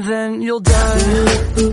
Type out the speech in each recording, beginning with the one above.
and then you'll die.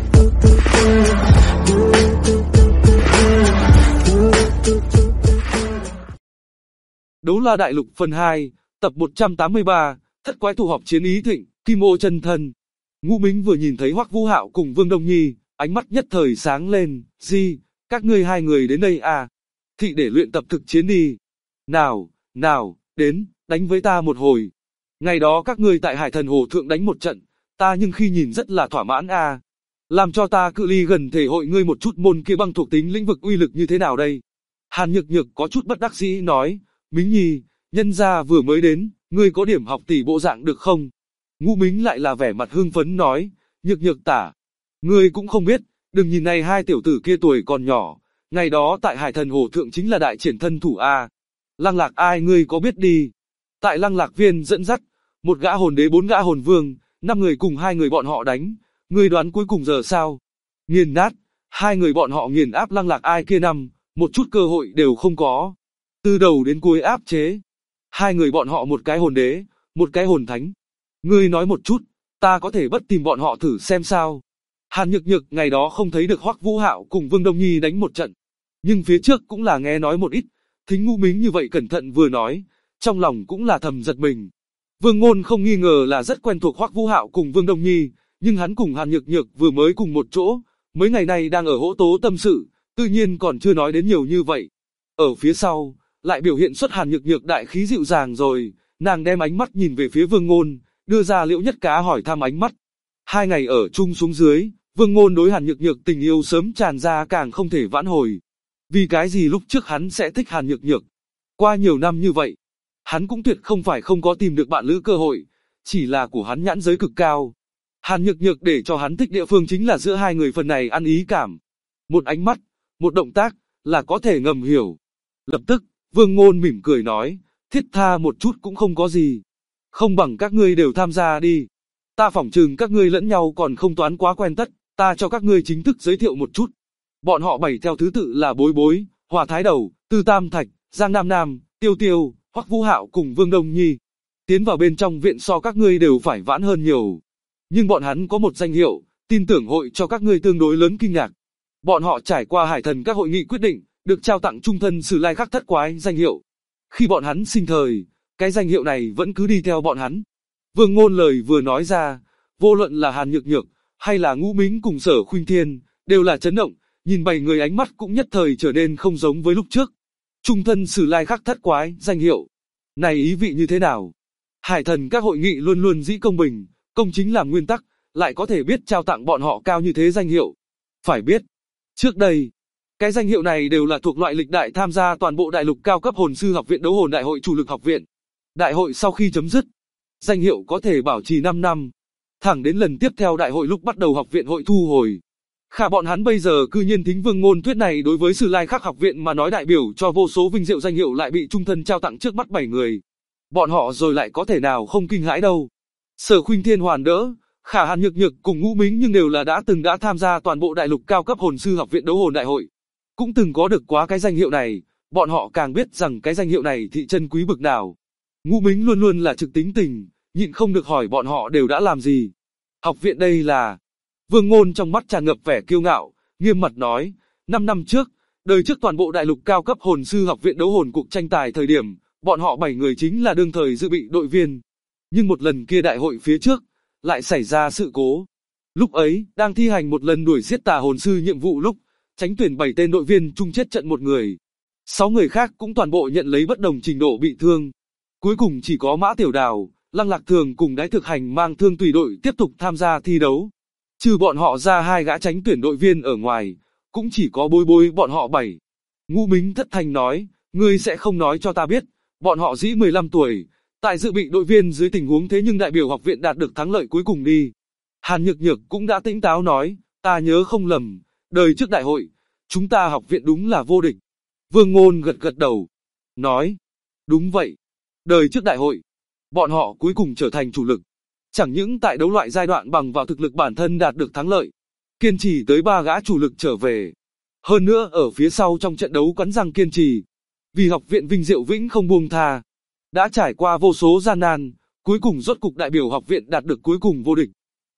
Đấu La Đại Lục phần 2, tập 183, Thất Quái Thủ Họp Chiến Ý Thịnh, Kim Ô chân thân. Ngũ Mính vừa nhìn thấy Hoắc Vũ Hạo cùng Vương Đông Nhi, ánh mắt nhất thời sáng lên. Gì, các ngươi hai người đến đây à? Thị để luyện tập thực chiến đi. Nào, đến, đánh với ta một hồi. Ngày đó các ngươi tại Hải Thần Hồ Thượng đánh một trận, ta nhưng khi nhìn rất là thỏa mãn à. Làm cho ta cự ly gần thể hội ngươi một chút môn kia băng thuộc tính lĩnh vực uy lực như thế nào đây? Hàn Nhược Nhược có chút bất đắc dĩ nói, Mính Nhi, nhân gia vừa mới đến, ngươi có điểm học tỷ bộ dạng được không? Ngũ Mính lại là vẻ mặt hưng phấn nói, Nhược Nhược tả, ngươi cũng không biết, đừng nhìn này hai tiểu tử kia tuổi còn nhỏ, ngày đó tại Hải Thần Hồ Thượng chính là đại triển thân thủ a. Lăng Lạc ai ngươi có biết đi? Tại Lăng Lạc Viên dẫn dắt, một gã hồn đế 4 gã hồn vương, 5 người cùng 2 người bọn họ đánh, ngươi đoán cuối cùng giờ sao? Nghiền nát, 2 người bọn họ nghiền áp Lăng Lạc ai kia một chút cơ hội đều không có. Từ đầu đến cuối áp chế. 2 người bọn họ một cái hồn đế, một cái hồn thánh. Ngươi nói một chút, ta có thể bất tìm bọn họ thử xem sao? Hàn Nhược Nhược ngày đó không thấy được Hoắc Vũ Hạo cùng Vương Đông Nhi đánh một trận, nhưng phía trước cũng là nghe nói một ít, thính Ngũ Mính như vậy cẩn thận vừa nói, trong lòng cũng là thầm giật mình. Vương Ngôn không nghi ngờ là rất quen thuộc Hoắc Vũ Hạo cùng Vương Đông Nhi, nhưng hắn cùng Hàn Nhược Nhược vừa mới cùng một chỗ, mấy ngày nay đang ở hỗ tố tâm sự, tự nhiên còn chưa nói đến nhiều như vậy. Ở phía sau, lại biểu hiện xuất Hàn Nhược Nhược đại khí dịu dàng rồi, nàng đem ánh mắt nhìn về phía Vương Ngôn, đưa ra Liễu Nhất Cá hỏi thăm ánh mắt. 2 ngày ở chung xuống dưới, Vương Ngôn đối Hàn Nhược Nhược tình yêu sớm tràn ra càng không thể vãn hồi. Vì cái gì lúc trước hắn sẽ thích Hàn Nhược Nhược? Qua nhiều năm như vậy, hắn cũng tuyệt không phải không có tìm được bạn lữ cơ hội, chỉ là của hắn nhãn giới cực cao. Hàn Nhược Nhược để cho hắn thích địa phương chính là giữa hai người phần này ăn ý cảm. Một ánh mắt, một động tác, là có thể ngầm hiểu. Lập tức, Vương Ngôn mỉm cười nói, thiết tha một chút cũng không có gì. Không bằng các ngươi đều tham gia đi. Ta phỏng chừng các ngươi lẫn nhau còn không toán quá quen tất, ta cho các ngươi chính thức giới thiệu một chút. Bọn họ 7 theo thứ tự là Bối Bối, Hòa Thái Đầu, Tư Tam Thạch, Giang Nam Nam, Tiêu Tiêu, Hoắc Vũ Hạo cùng Vương Đông Nhi. Tiến vào bên trong viện so các ngươi đều phải vãn hơn nhiều. Nhưng bọn hắn có một danh hiệu, tin tưởng hội cho các ngươi tương đối lớn kinh ngạc. Bọn họ trải qua Hải Thần các hội nghị quyết định, được trao tặng trung thân Sử Lai Khắc Thất Quái danh hiệu. Khi bọn hắn sinh thời, cái danh hiệu này vẫn cứ đi theo bọn hắn. Vương Ngôn lời vừa nói ra, vô luận là Hàn Nhược Nhược, hay là Ngũ Mính cùng Sở Khuynh Thiên, đều là chấn động, nhìn 7 người ánh mắt cũng nhất thời trở nên không giống với lúc trước. Trung thân Sử Lai Khắc Thất Quái, danh hiệu. Này ý vị như thế nào? Hải Thần các hội nghị luôn luôn dĩ công bình, công chính làm nguyên tắc, lại có thể biết trao tặng bọn họ cao như thế danh hiệu. Phải biết, trước đây, cái danh hiệu này đều là thuộc loại lịch đại tham gia toàn bộ đại lục cao cấp hồn sư học viện đấu hồn đại hội chủ lực học viện. Đại hội sau khi chấm dứt, danh hiệu có thể bảo trì 5 năm. Thẳng đến lần tiếp theo đại hội lúc bắt đầu học viện hội thu hồi. Khả bọn hắn bây giờ cư nhiên thính Vương Ngôn thuyết này đối với Sử Lai Khắc học viện mà nói đại biểu cho vô số vinh diệu danh hiệu lại bị trung thân trao tặng trước mắt 7 người. Bọn họ rồi lại có thể nào không kinh hãi đâu. Sở Khuynh Thiên hoàn đỡ, khả Hàn Nhược Nhược cùng Ngũ Mính nhưng đều là đã tham gia toàn bộ đại lục cao cấp hồn sư học viện đấu hồn đại hội. Cũng từng có được quá cái danh hiệu này, bọn họ càng biết rằng cái danh hiệu này thị chân quý bực nào. Ngũ Mính luôn luôn là trực tính tình, nhịn không được hỏi bọn họ đều đã làm gì. Học viện đây là... Vương Ngôn trong mắt tràn ngập vẻ kiêu ngạo, nghiêm mặt nói, 5 năm trước, đời trước toàn bộ đại lục cao cấp hồn sư học viện đấu hồn cuộc tranh tài thời điểm, bọn họ 7 người chính là đương thời dự bị đội viên. Nhưng một lần kia đại hội phía trước, lại xảy ra sự cố. Lúc ấy, đang thi hành một lần đuổi giết tà hồn sư nhiệm vụ lúc, tránh tuyển 7 tên đội viên chung chết trận một người. 6 người khác cũng toàn bộ nhận lấy bất đồng trình độ bị thương. Cuối cùng chỉ có Mã Tiểu Đào, Lăng Lạc Thường cùng Đái Thực Hành mang thương tùy đội tiếp tục tham gia thi đấu. Trừ bọn họ ra 2 gã tránh tuyển đội viên ở ngoài, cũng chỉ có Bối Bối bọn họ 7. Ngũ Mính thất thanh nói, ngươi sẽ không nói cho ta biết, bọn họ dĩ 15 tuổi, tại dự bị đội viên dưới tình huống thế nhưng đại biểu học viện đạt được thắng lợi cuối cùng đi. Hàn Nhược Nhược cũng đã tỉnh táo nói, ta nhớ không lầm, đời trước đại hội, chúng ta học viện đúng là vô địch. Vương Ngôn gật gật đầu, nói, đúng vậy, đời trước đại hội, bọn họ cuối cùng trở thành chủ lực. Chẳng những tại đấu loại giai đoạn bằng vào thực lực bản thân đạt được thắng lợi, kiên trì tới 3 gã chủ lực trở về. Hơn nữa ở phía sau trong trận đấu cắn răng kiên trì, vì học viện vinh diệu vĩnh không buông tha. Đã trải qua vô số gian nan, cuối cùng rốt cục đại biểu học viện đạt được cuối cùng vô địch.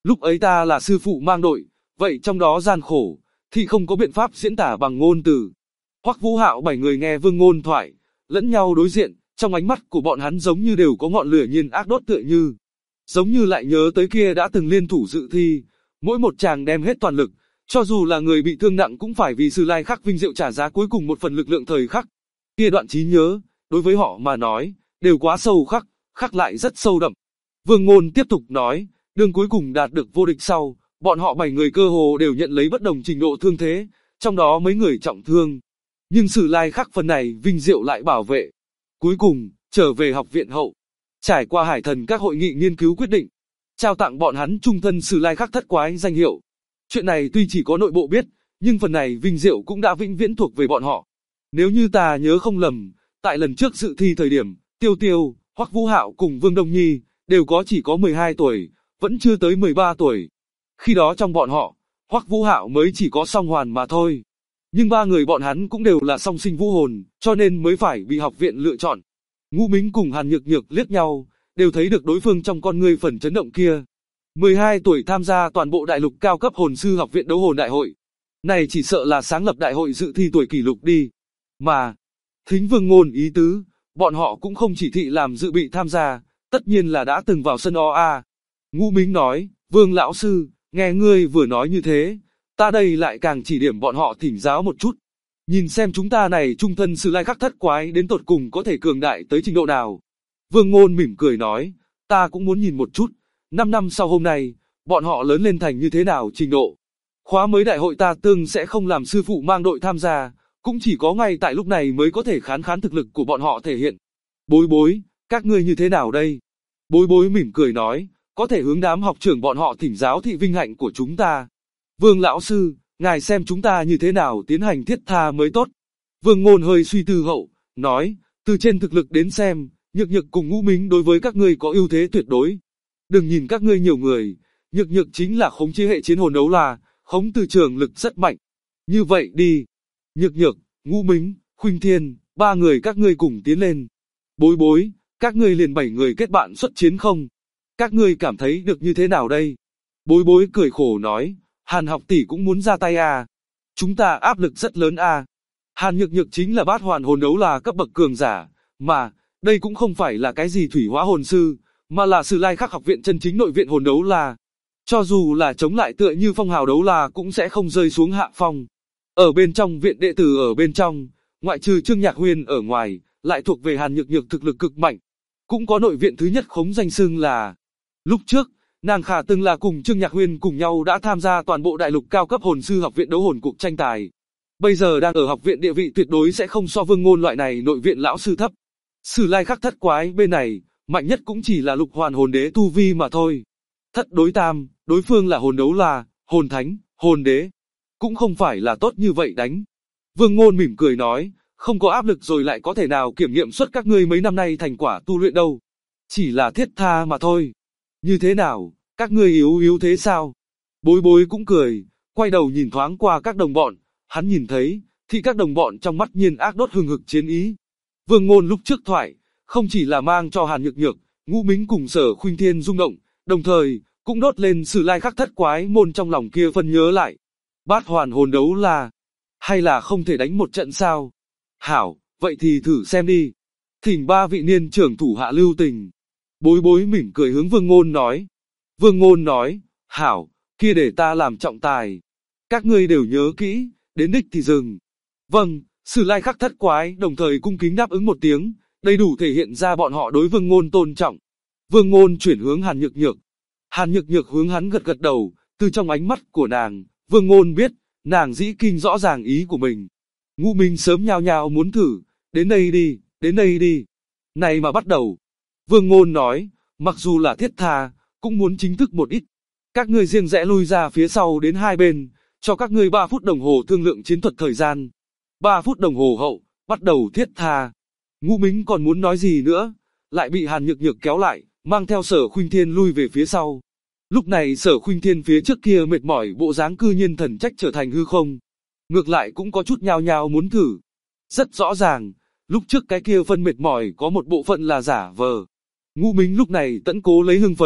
Lúc ấy ta là sư phụ mang đội, vậy trong đó gian khổ, thì không có biện pháp diễn tả bằng ngôn từ. Hoắc Vũ Hạo 7 người nghe Vương Ngôn thoại, lẫn nhau đối diện, trong ánh mắt của bọn hắn giống như đều có ngọn lửa nhiên ác đốt tựa như. Giống như lại nhớ tới kia đã từng liên thủ dự thi, mỗi một chàng đem hết toàn lực, cho dù là người bị thương nặng cũng phải vì Sử Lai Khắc vinh diệu trả giá cuối cùng một phần lực lượng thời khắc. Kia đoạn trí nhớ, đối với họ mà nói, đều quá sâu khắc, khắc lại rất sâu đậm. Vương Ngôn tiếp tục nói, đường cuối cùng đạt được vô địch sau, bọn họ 7 người cơ hồ đều nhận lấy bất đồng trình độ thương thế, trong đó mấy người trọng thương. Nhưng Sử Lai Khắc phần này vinh diệu lại bảo vệ. Cuối cùng, trở về học viện hậu. Trải qua hải thần các hội nghị nghiên cứu quyết định, trao tặng bọn hắn trung thân Sử Lai Khắc thất quái danh hiệu. Chuyện này tuy chỉ có nội bộ biết, nhưng phần này vinh diệu cũng đã vĩnh viễn thuộc về bọn họ. Nếu như ta nhớ không lầm, tại lần trước dự thi thời điểm, Tiêu Tiêu, Hoắc Vũ Hạo cùng Vương Đông Nhi đều chỉ có 12 tuổi, vẫn chưa tới 13 tuổi. Khi đó trong bọn họ, Hoắc Vũ Hạo mới chỉ có song hoàn mà thôi. Nhưng ba người bọn hắn cũng đều là song sinh vũ hồn, cho nên mới phải bị học viện lựa chọn. Ngũ Mính cùng Hàn Nhược Nhược liếc nhau, đều thấy được đối phương trong con ngươi phần chấn động kia. 12 tuổi tham gia toàn bộ đại lục cao cấp hồn sư học viện đấu hồn đại hội. Này chỉ sợ là sáng lập đại hội dự thi tuổi kỷ lục đi. Mà, thính Vương Ngôn ý tứ, bọn họ cũng không chỉ thị làm dự bị tham gia, tất nhiên là đã từng vào sân OA. Ngũ Mính nói, Vương lão sư, nghe ngươi vừa nói như thế, ta đây lại càng chỉ điểm bọn họ thỉnh giáo một chút. Nhìn xem chúng ta này trung thân Sử Lai Khắc thất quái đến tột cùng có thể cường đại tới trình độ nào. Vương Ngôn mỉm cười nói, ta cũng muốn nhìn một chút, 5 năm sau hôm nay, bọn họ lớn lên thành như thế nào trình độ. Khóa mới đại hội ta tương sẽ không làm sư phụ mang đội tham gia, cũng chỉ có ngay tại lúc này mới có thể khán khán thực lực của bọn họ thể hiện. Bối bối, các ngươi như thế nào đây? Bối bối mỉm cười nói, có thể hướng đám học trưởng bọn họ thỉnh giáo thị vinh hạnh của chúng ta. Vương lão sư, ngài xem chúng ta như thế nào tiến hành thiết tha mới tốt. Vương Ngôn hơi suy tư hậu, nói, từ trên thực lực đến xem, Nhược Nhược cùng Ngũ Mính đối với các ngươi có ưu thế tuyệt đối. Đừng nhìn các ngươi nhiều người, Nhược Nhược chính là khống chế hệ chiến hồn đấu la, khống từ trường lực rất mạnh. Như vậy đi, Nhược Nhược, Ngũ Mính, Khuynh Thiên, 3 người các ngươi cùng tiến lên. Bối bối, các ngươi liền 7 người kết bạn xuất chiến không? Các ngươi cảm thấy được như thế nào đây? Bối bối cười khổ nói, Hàn học tỷ cũng muốn ra tay à? Chúng ta áp lực rất lớn à? Hàn Nhược Nhược chính là bát hoàn hồn đấu là cấp bậc cường giả, mà, đây cũng không phải là cái gì thủy hóa hồn sư, mà là Sử Lai Khắc học viện chân chính nội viện hồn đấu là. Cho dù là chống lại tựa như phong hào đấu là cũng sẽ không rơi xuống hạ phong. Ở bên trong viện đệ tử ở bên trong, ngoại trừ Trương Nhạc Huyên ở ngoài, lại thuộc về Hàn Nhược Nhược thực lực cực mạnh. Cũng có nội viện thứ nhất khống danh xưng là. Lúc trước, nàng khả từng là cùng Trương Nhạc Huyên cùng nhau đã tham gia toàn bộ đại lục cao cấp hồn sư học viện đấu hồn cuộc tranh tài. Bây giờ đang ở học viện địa vị tuyệt đối sẽ không so Vương Ngôn loại này nội viện lão sư thấp. Sử Lai Khắc thất quái bên này, mạnh nhất cũng chỉ là lục hoàn hồn đế tu vi mà thôi. Thất đối tam, đối phương là hồn đấu la, hồn thánh, hồn đế. Cũng không phải là tốt như vậy đánh. Vương Ngôn mỉm cười nói, không có áp lực rồi lại có thể nào kiểm nghiệm suốt các ngươi mấy năm nay thành quả tu luyện đâu. Chỉ là thiết tha mà thôi. Như thế nào, các ngươi yếu thế sao? Bối bối cũng cười, quay đầu nhìn thoáng qua các đồng bọn, hắn nhìn thấy, thì các đồng bọn trong mắt nhiên ác đốt hừng hực chiến ý. Vương Ngôn lúc trước thoại, không chỉ là mang cho Hàn Nhược Nhược, Ngũ Mính cùng Sở Khuynh Thiên rung động, đồng thời, cũng đốt lên Sử Lai Khắc thất quái môn trong lòng kia phân nhớ lại. Bát hoàn hồn đấu là, hay là không thể đánh một trận sao? Hảo, vậy thì thử xem đi. Thỉnh 3 vị niên trưởng thủ hạ lưu tình. Bối bối mỉm cười hướng Vương Ngôn nói. Vương Ngôn nói, hảo, kia để ta làm trọng tài. Các ngươi đều nhớ kỹ, đến đích thì dừng. Vâng, Sử Lai Khắc thất quái đồng thời cung kính đáp ứng một tiếng, đầy đủ thể hiện ra bọn họ đối Vương Ngôn tôn trọng. Vương Ngôn chuyển hướng Hàn Nhược Nhược. Hàn Nhược Nhược hướng hắn gật gật đầu, từ trong ánh mắt của nàng, Vương Ngôn biết, nàng dĩ kinh rõ ràng ý của mình. Ngũ Mính sớm nhao nhao muốn thử, đến đây đi, đến đây đi. Này mà bắt đầu. Vương Ngôn nói, mặc dù là thiết tha, cũng muốn chính thức một ít. Các ngươi riêng rẽ lui ra phía sau đến hai bên, cho các ngươi 3 phút đồng hồ thương lượng chiến thuật thời gian. 3 phút đồng hồ hậu, bắt đầu thiết tha. Ngũ Mính còn muốn nói gì nữa, lại bị Hàn Nhược Nhược kéo lại, mang theo Sở Khuynh Thiên lui về phía sau. Lúc này Sở Khuynh Thiên phía trước kia mệt mỏi bộ dáng cư nhiên thần trách trở thành hư không. Ngược lại cũng có chút nhao nhao muốn thử. Rất rõ ràng, lúc trước cái kia phân mệt mỏi có một bộ phận là giả vờ. Ngũ Mính lúc này tẫn cố lấy hưng phấn,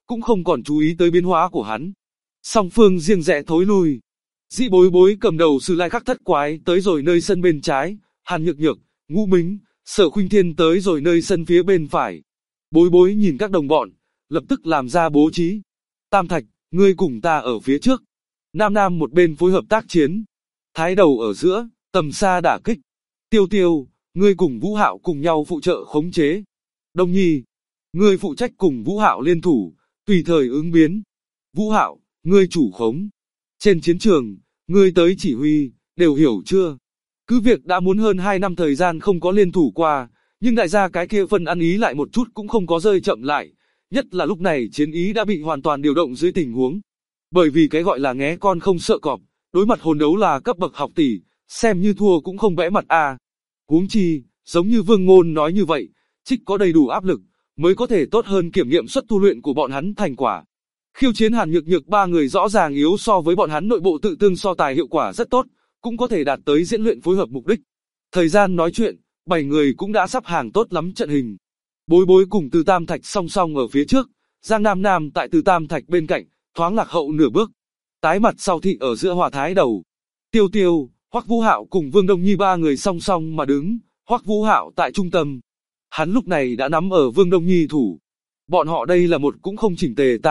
cũng không còn chú ý tới biến hóa của hắn. Song phương riêng rẽ thối lui. Dĩ Bối Bối cầm đầu Sử Lai Khắc thất quái tới rồi nơi sân bên trái, Hàn Nhược Nhược, Ngũ Mính, Sở Khuynh Thiên tới rồi nơi sân phía bên phải. Bối Bối nhìn các đồng bọn, lập tức làm ra bố trí. Tam Thạch, ngươi cùng ta ở phía trước. Nam Nam một bên phối hợp tác chiến. Thái Đầu ở giữa, tầm xa đả kích. Tiêu Tiêu, ngươi cùng Vũ Hạo cùng nhau phụ trợ khống chế. Đông Nhi, ngươi phụ trách cùng Vũ Hạo liên thủ, tùy thời ứng biến. Vũ Hạo, ngươi chủ khống. Trên chiến trường, ngươi tới chỉ huy, đều hiểu chưa? Cứ việc đã muốn hơn 2 năm thời gian không có liên thủ qua, nhưng đại gia cái kia phân ăn ý lại một chút cũng không có rơi chậm lại, nhất là lúc này chiến ý đã bị hoàn toàn điều động dưới tình huống. Bởi vì cái gọi là nghé con không sợ cọp, đối mặt hồn đấu là cấp bậc học tỷ, xem như thua cũng không bẽ mặt a. Huống chi, giống như Vương Ngôn nói như vậy, trích có đầy đủ áp lực, mới có thể tốt hơn kiểm nghiệm suất tu luyện của bọn hắn thành quả. Khiêu chiến Hàn Nhược Nhược ba người rõ ràng yếu so với bọn hắn nội bộ tự tương so tài hiệu quả rất tốt, cũng có thể đạt tới diễn luyện phối hợp mục đích. Thời gian nói chuyện, 7 người cũng đã sắp hàng tốt lắm trận hình. Bối Bối cùng Từ Tam Thạch song song ở phía trước, Giang Nam Nam tại Từ Tam Thạch bên cạnh, thoáng lạc hậu nửa bước. Tái mặt sau thị ở giữa Hòa Thái Đầu. Tiêu Tiêu, Hoắc Vũ Hạo cùng Vương Đông Nhi ba người song song mà đứng, Hoắc Vũ Hạo tại trung tâm. Hắn lúc này đã nắm ở Vương Đông Nhi thủ. Bọn họ đây là một cũng không chỉnh tề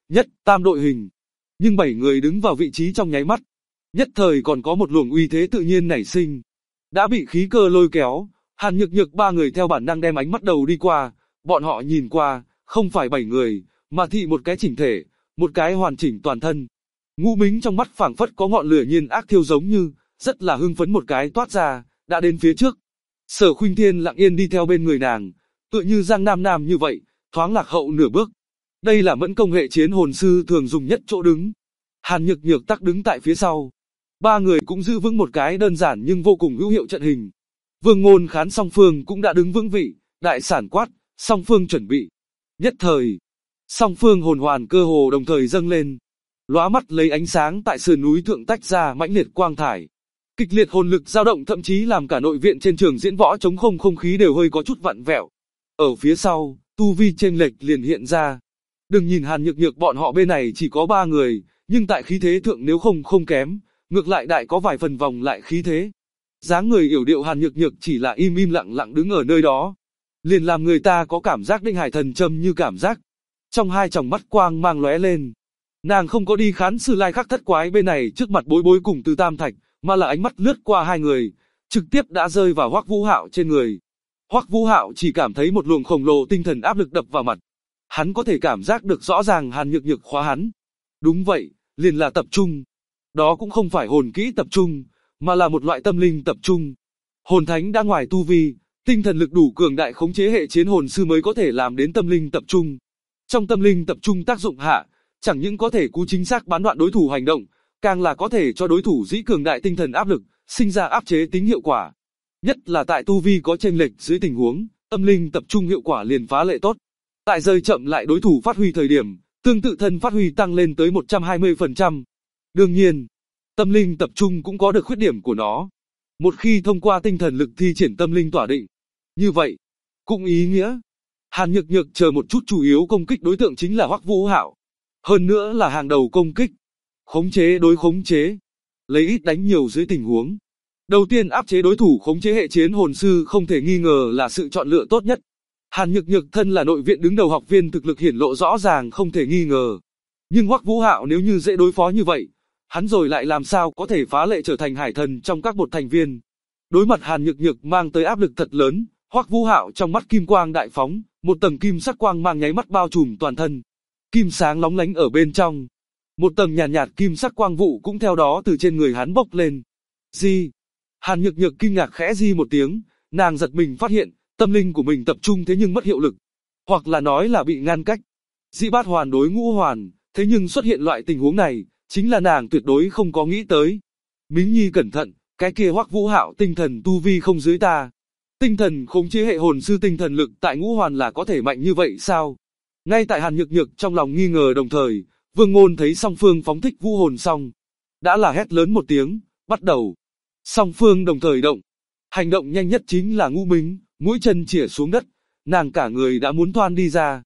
tam đội hình. Nhưng 7 người đứng vào vị trí trong nháy mắt. Nhất thời còn có một luồng uy thế tự nhiên nảy sinh. Đã bị khí cơ lôi kéo, Hàn Nhược Nhược ba người theo bản năng đem ánh mắt đầu đi qua. Bọn họ nhìn qua, không phải 7 người, mà thị một cái chỉnh thể, một cái hoàn chỉnh toàn thân. Ngũ Mính trong mắt phảng phất có ngọn lửa nhiên ác thiêu giống như, rất là hưng phấn một cái toát ra, đã đến phía trước. Sở Khuynh Thiên lặng yên đi theo bên người nàng, tựa như Giang Nam Nam như vậy, thoáng lạc hậu nửa bước. Đây là mẫn công hệ chiến hồn sư thường dùng nhất chỗ đứng. Hàn Nhược Nhược tắc đứng tại phía sau. Ba người cũng giữ vững một cái đơn giản nhưng vô cùng hữu hiệu trận hình. Vương Ngôn Khán song phương cũng đã đứng vững vị, đại sản quát, song phương chuẩn bị. Nhất thời, song phương hồn hoàn cơ hồ đồng thời dâng lên. Lóa mắt lấy ánh sáng tại sườn núi thượng tách ra mãnh liệt quang thải. Kịch liệt hồn lực dao động thậm chí làm cả nội viện trên trường diễn võ trống không khí đều hơi có chút vặn vẹo. Ở phía sau, tu vi chênh lệch liền hiện ra. Đừng nhìn Hàn Nhược Nhược bọn họ bên này chỉ có 3 người, nhưng tại khí thế thượng nếu không kém, ngược lại đại có vài phần vòng lại khí thế. Dáng người yểu điệu Hàn Nhược Nhược chỉ là im lặng lặng đứng ở nơi đó, liền làm người ta có cảm giác Đinh Hải Thần châm như cảm giác. Trong hai tròng mắt quang mang lóe lên. Nàng không có đi khán Sử Lai Khắc thất quái bên này trước mặt Bối Bối cùng Từ Tam Thạch, mà là ánh mắt lướt qua hai người, trực tiếp đã rơi vào Hoắc Vũ Hạo trên người. Hoắc Vũ Hạo chỉ cảm thấy một luồng khổng lồ tinh thần áp lực đập vào mặt. Hắn có thể cảm giác được rõ ràng Hàn Nhược Nhược khóa hắn. Đúng vậy, liền là tập trung. Đó cũng không phải hồn kỹ tập trung, mà là một loại tâm linh tập trung. Hồn thánh đã ngoài tu vi, tinh thần lực đủ cường đại khống chế hệ chiến hồn sư mới có thể làm đến tâm linh tập trung. Trong tâm linh tập trung tác dụng hạ, chẳng những có thể cú chính xác bán đoạn đối thủ hành động, càng là có thể cho đối thủ dĩ cường đại tinh thần áp lực, sinh ra áp chế tính hiệu quả. Nhất là tại tu vi có chênh lệch dưới tình huống, tâm linh tập trung hiệu quả liền phá lệ tốt. Tại rơi chậm lại đối thủ phát huy thời điểm, tương tự thân phát huy tăng lên tới 120%. Đương nhiên, tâm linh tập trung cũng có được khuyết điểm của nó. Một khi thông qua tinh thần lực thi triển tâm linh tỏa định, như vậy, cũng ý nghĩa, Hàn Nhược Nhược chờ một chút chủ yếu công kích đối tượng chính là Hoắc Vũ Hạo. Hơn nữa là hàng đầu công kích. Khống chế đối khống chế. Lấy ít đánh nhiều dưới tình huống. Đầu tiên áp chế đối thủ khống chế hệ chiến hồn sư không thể nghi ngờ là sự chọn lựa tốt nhất. Hàn Nhược Nhược thân là nội viện đứng đầu học viên thực lực hiển lộ rõ ràng không thể nghi ngờ. Nhưng Hoắc Vũ Hạo nếu như dễ đối phó như vậy, hắn rồi lại làm sao có thể phá lệ trở thành hải thần trong các một thành viên. Đối mặt Hàn Nhược Nhược mang tới áp lực thật lớn, Hoắc Vũ Hạo trong mắt kim quang đại phóng, một tầng kim sắc quang mang nháy mắt bao trùm toàn thân. Kim sáng lóng lánh ở bên trong. Một tầng nhàn nhạt kim sắc quang vụ cũng theo đó từ trên người hắn bốc lên. Di. Hàn Nhược Nhược kinh ngạc khẽ di một tiếng, nàng giật mình phát hiện, tâm linh của mình tập trung thế nhưng mất hiệu lực. Hoặc là nói là bị ngăn cách. Dĩ bát hoàn đối ngũ hoàn, thế nhưng xuất hiện loại tình huống này, chính là nàng tuyệt đối không có nghĩ tới. Mính Nhi cẩn thận, cái kia Hoắc Vũ Hạo tinh thần tu vi không dưới ta. Tinh thần khống chế hệ hồn sư tinh thần lực tại ngũ hoàn là có thể mạnh như vậy sao? Ngay tại Hàn Nhược Nhược trong lòng nghi ngờ đồng thời, Vương Ngôn thấy song phương phóng thích vũ hồn xong, đã là hét lớn một tiếng, bắt đầu. Song phương đồng thời động. Hành động nhanh nhất chính là Ngũ Mính, mũi chân chĩa xuống đất, nàng cả người đã muốn thoăn đi ra.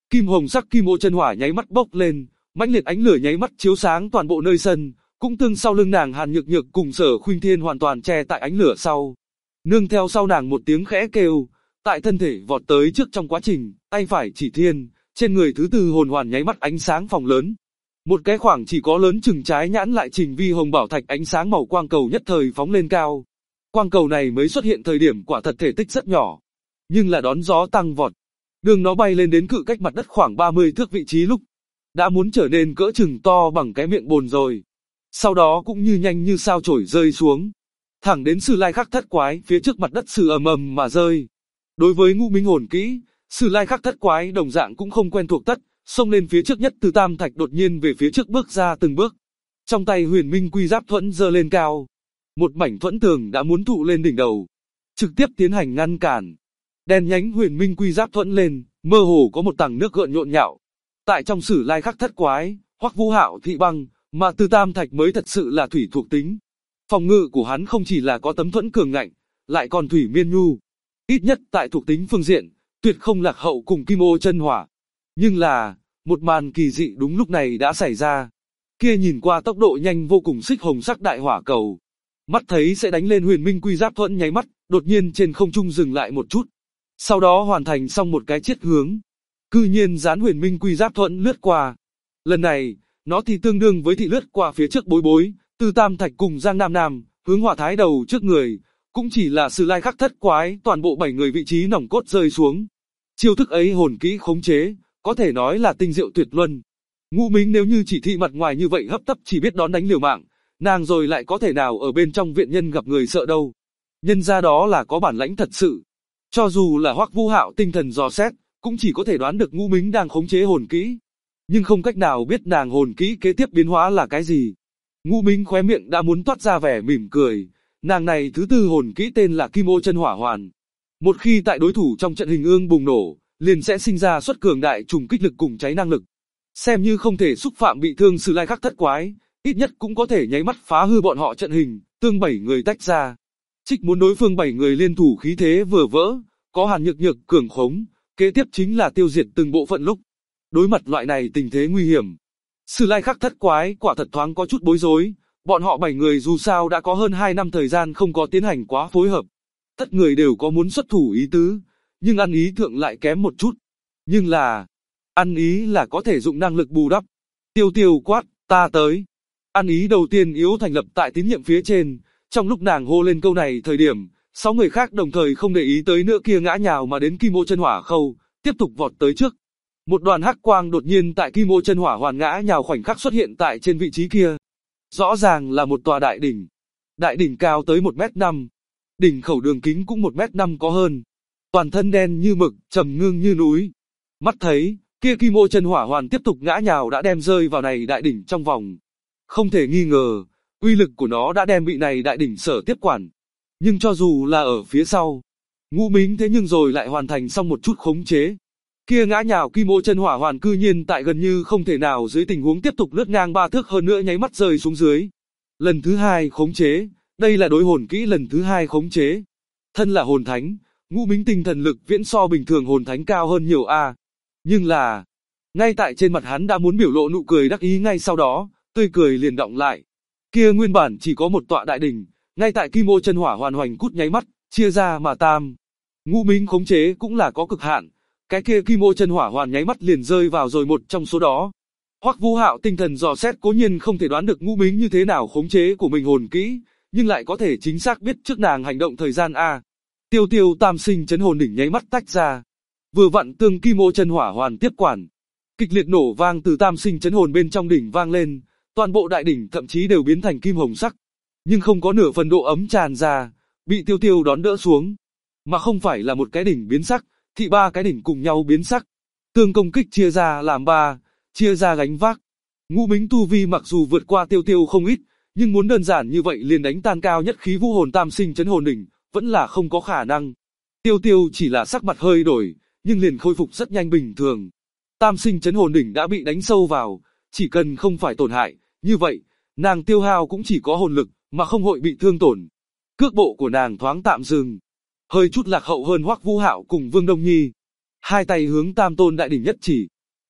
Kim hồng sắc kim ô chân hỏa nháy mắt bốc lên, mãnh liệt ánh lửa nháy mắt chiếu sáng toàn bộ nơi sân, cũng tương sau lưng nàng Hàn Nhược Nhược cùng Sở Khuynh Thiên hoàn toàn che tại ánh lửa sau. Nương theo sau nàng một tiếng khẽ kêu, tại thân thể vọt tới trước trong quá trình, tay phải chỉ thiên, trên người thứ tư hồn hoàn nháy mắt ánh sáng phòng lớn. Một cái khoảng chỉ có lớn chừng trái nhãn lại trình vi hồng bảo thạch ánh sáng màu quang cầu nhất thời phóng lên cao. Quang cầu này mới xuất hiện thời điểm quả thật thể tích rất nhỏ, nhưng là đón gió tăng vọt. Đường nó bay lên đến cự cách mặt đất khoảng 30 thước vị trí lúc, đã muốn trở nên cỡ chừng to bằng cái miệng bồn rồi. Sau đó cũng như nhanh như sao chổi rơi xuống, thẳng đến Sử Lai Khắc Thất Quái phía trước mặt đất sự ầm ầm mà rơi. Đối với Ngũ Minh hồn kỹ, Sử Lai Khắc Thất Quái đồng dạng cũng không quen thuộc tất, xông lên phía trước nhất Từ Tam Thạch đột nhiên về phía trước bước ra từng bước. Trong tay Huyền Minh Quy Giáp thuẫn giơ lên cao, một mảnh thuẫn tường đã muốn thụ lên đỉnh đầu, trực tiếp tiến hành ngăn cản. Đen nhánh Huyền Minh Quy Giáp thuẫn lên, mơ hồ có một tầng nước gợn nhộn nhạo. Tại trong Sử Lai Khắc Thất Quái, Hoắc Vũ Hạo thị băng, mà Từ Tam Thạch mới thật sự là thủy thuộc tính. Phòng ngự của hắn không chỉ là có tấm thuẫn cường ngạnh, lại còn thủy miên nhu. Ít nhất tại thuộc tính phương diện, tuyệt không lạc hậu cùng kim ô chân hỏa. Nhưng là, một màn kỳ dị đúng lúc này đã xảy ra. Kia nhìn qua tốc độ nhanh vô cùng xích hồng sắc đại hỏa cầu. Mắt thấy sẽ đánh lên Huyền Minh Quy Giáp thuẫn nháy mắt, đột nhiên trên không trung dừng lại một chút. Sau đó hoàn thành xong một cái chiết hướng. Cư nhiên dán Huyền Minh Quy Giáp thuẫn lướt qua. Lần này, nó thì tương đương với thị lướt qua phía trước Bối Bối, Từ Tam Thạch cùng Giang Nam Nam, hướng Hỏa Thái đầu trước người. Cũng chỉ là Sử Lai Khắc Thất Quái, toàn bộ 7 người vị trí nòng cốt rơi xuống. Chiêu thức ấy hồn kỹ khống chế, có thể nói là tinh diệu tuyệt luân. Ngũ Mính nếu như chỉ thị mặt ngoài như vậy hấp tấp chỉ biết đón đánh liều mạng, nàng rồi lại có thể nào ở bên trong viện nhân gặp người sợ đâu. Nhân ra đó là có bản lãnh thật sự. Cho dù là Hoắc Vũ Hạo tinh thần dò xét, cũng chỉ có thể đoán được Ngũ Mính đang khống chế hồn kỹ, nhưng không cách nào biết nàng hồn kỹ kế tiếp biến hóa là cái gì. Ngũ Mính khóe miệng đã muốn toát ra vẻ mỉm cười, nàng này thứ tư hồn kỹ tên là Kim Ô Chân Hỏa Hoàn. Một khi tại đối thủ trong trận hình ương bùng nổ, liền sẽ sinh ra xuất cường đại trùng kích lực cùng cháy năng lực. Xem như không thể xúc phạm bị thương Sử Lai Khắc Thất Quái, ít nhất cũng có thể nháy mắt phá hư bọn họ trận hình, tương 7 người tách ra. Trích muốn đối phương 7 người liên thủ khí thế vừa vỡ, có Hàn Nhược Nhược cường khống, kế tiếp chính là tiêu diệt từng bộ phận lúc. Đối mặt loại này tình thế nguy hiểm, Sử Lai Khắc Thất Quái quả thật thoáng có chút bối rối, bọn họ 7 người dù sao đã có hơn 2 năm thời gian không có tiến hành quá phối hợp. Tất người đều có muốn xuất thủ ý tứ, nhưng ăn ý thượng lại kém một chút. Nhưng là, ăn ý là có thể dụng năng lực bù đắp. Tiêu Tiêu quát, ta tới. Ăn ý đầu tiên yếu thành lập tại tín nhiệm phía trên, trong lúc nàng hô lên câu này thời điểm, 6 người khác đồng thời không để ý tới nữa kia ngã nhào mà đến Kim Ô Chân Hỏa Khâu, tiếp tục vọt tới trước. Một đoàn hắc quang đột nhiên tại Kim Ô Chân Hỏa Hoàn ngã nhào khoảnh khắc xuất hiện tại trên vị trí kia. Rõ ràng là một tòa đại đỉnh. Đại đỉnh cao tới 1m5. Đỉnh khẩu đường kính cũng 1m5 có hơn. Toàn thân đen như mực, trầm ngưng như núi. Mắt thấy, kia Kim Ô Chân Hỏa Hoàn tiếp tục ngã nhào đã đem rơi vào này đại đỉnh trong vòng. Không thể nghi ngờ, uy lực của nó đã đem bị này đại đỉnh sở tiếp quản. Nhưng cho dù là ở phía sau, Ngũ Mính thế nhưng rồi lại hoàn thành xong một chút khống chế. Kia ngã nhào Kim Ô Chân Hỏa Hoàn cư nhiên tại gần như không thể nào dưới tình huống tiếp tục lướt ngang 3 thước hơn nữa nháy mắt rơi xuống dưới. Lần thứ 2 khống chế, đây là đối hồn kỹ lần thứ 2 khống chế. Thân là hồn thánh, Ngũ Mính tinh thần lực viễn so bình thường hồn thánh cao hơn nhiều a. Nhưng là, ngay tại trên mặt hắn đã muốn biểu lộ nụ cười đắc ý ngay sau đó, tươi cười liền đọng lại. Kia nguyên bản chỉ có một tọa đại đỉnh, ngay tại Kim Ô Chân Hỏa Hoàn hoành cút nháy mắt, chia ra mà tam. Ngũ Mính khống chế cũng là có cực hạn. Cái kia Kim Ô Chân Hỏa Hoàn nháy mắt liền rơi vào rồi một trong số đó. Hoắc Vũ Hạo tinh thần dò xét cố nhiên không thể đoán được Ngũ Mính như thế nào khống chế của mình hồn kỹ, nhưng lại có thể chính xác biết trước nàng hành động thời gian a. Tiêu Tiêu Tam Sinh Chấn Hồn Đỉnh nháy mắt tách ra, vừa vặn tương Kim Ô Chân Hỏa Hoàn tiếp quản. Kịch liệt nổ vang từ Tam Sinh Chấn Hồn bên trong đỉnh vang lên, toàn bộ đại đỉnh thậm chí đều biến thành kim hồng sắc, nhưng không có nửa phần độ ấm tràn ra, bị Tiêu Tiêu đón đỡ xuống, mà không phải là một cái đỉnh biến sắc. Thị 3 cái đỉnh cùng nhau biến sắc, tương công kích chia ra làm 3, chia ra gánh vác. Ngũ Mính tu vi mặc dù vượt qua Tiêu Tiêu không ít, nhưng muốn đơn giản như vậy liền đánh tan cao nhất khí vũ hồn Tam Sinh Chấn Hồn Đỉnh, vẫn là không có khả năng. Tiêu Tiêu chỉ là sắc mặt hơi đổi, nhưng liền khôi phục rất nhanh bình thường. Tam Sinh Chấn Hồn Đỉnh đã bị đánh sâu vào, chỉ cần không phải tổn hại, như vậy, nàng tiêu hao cũng chỉ có hồn lực, mà không hội bị thương tổn. Cước bộ của nàng thoáng tạm dừng, hơi chút lạc hậu hơn Hoắc Vũ Hạo cùng Vương Đông Nhi. Hai tay hướng Tam Tôn đại đỉnh nhất chỉ,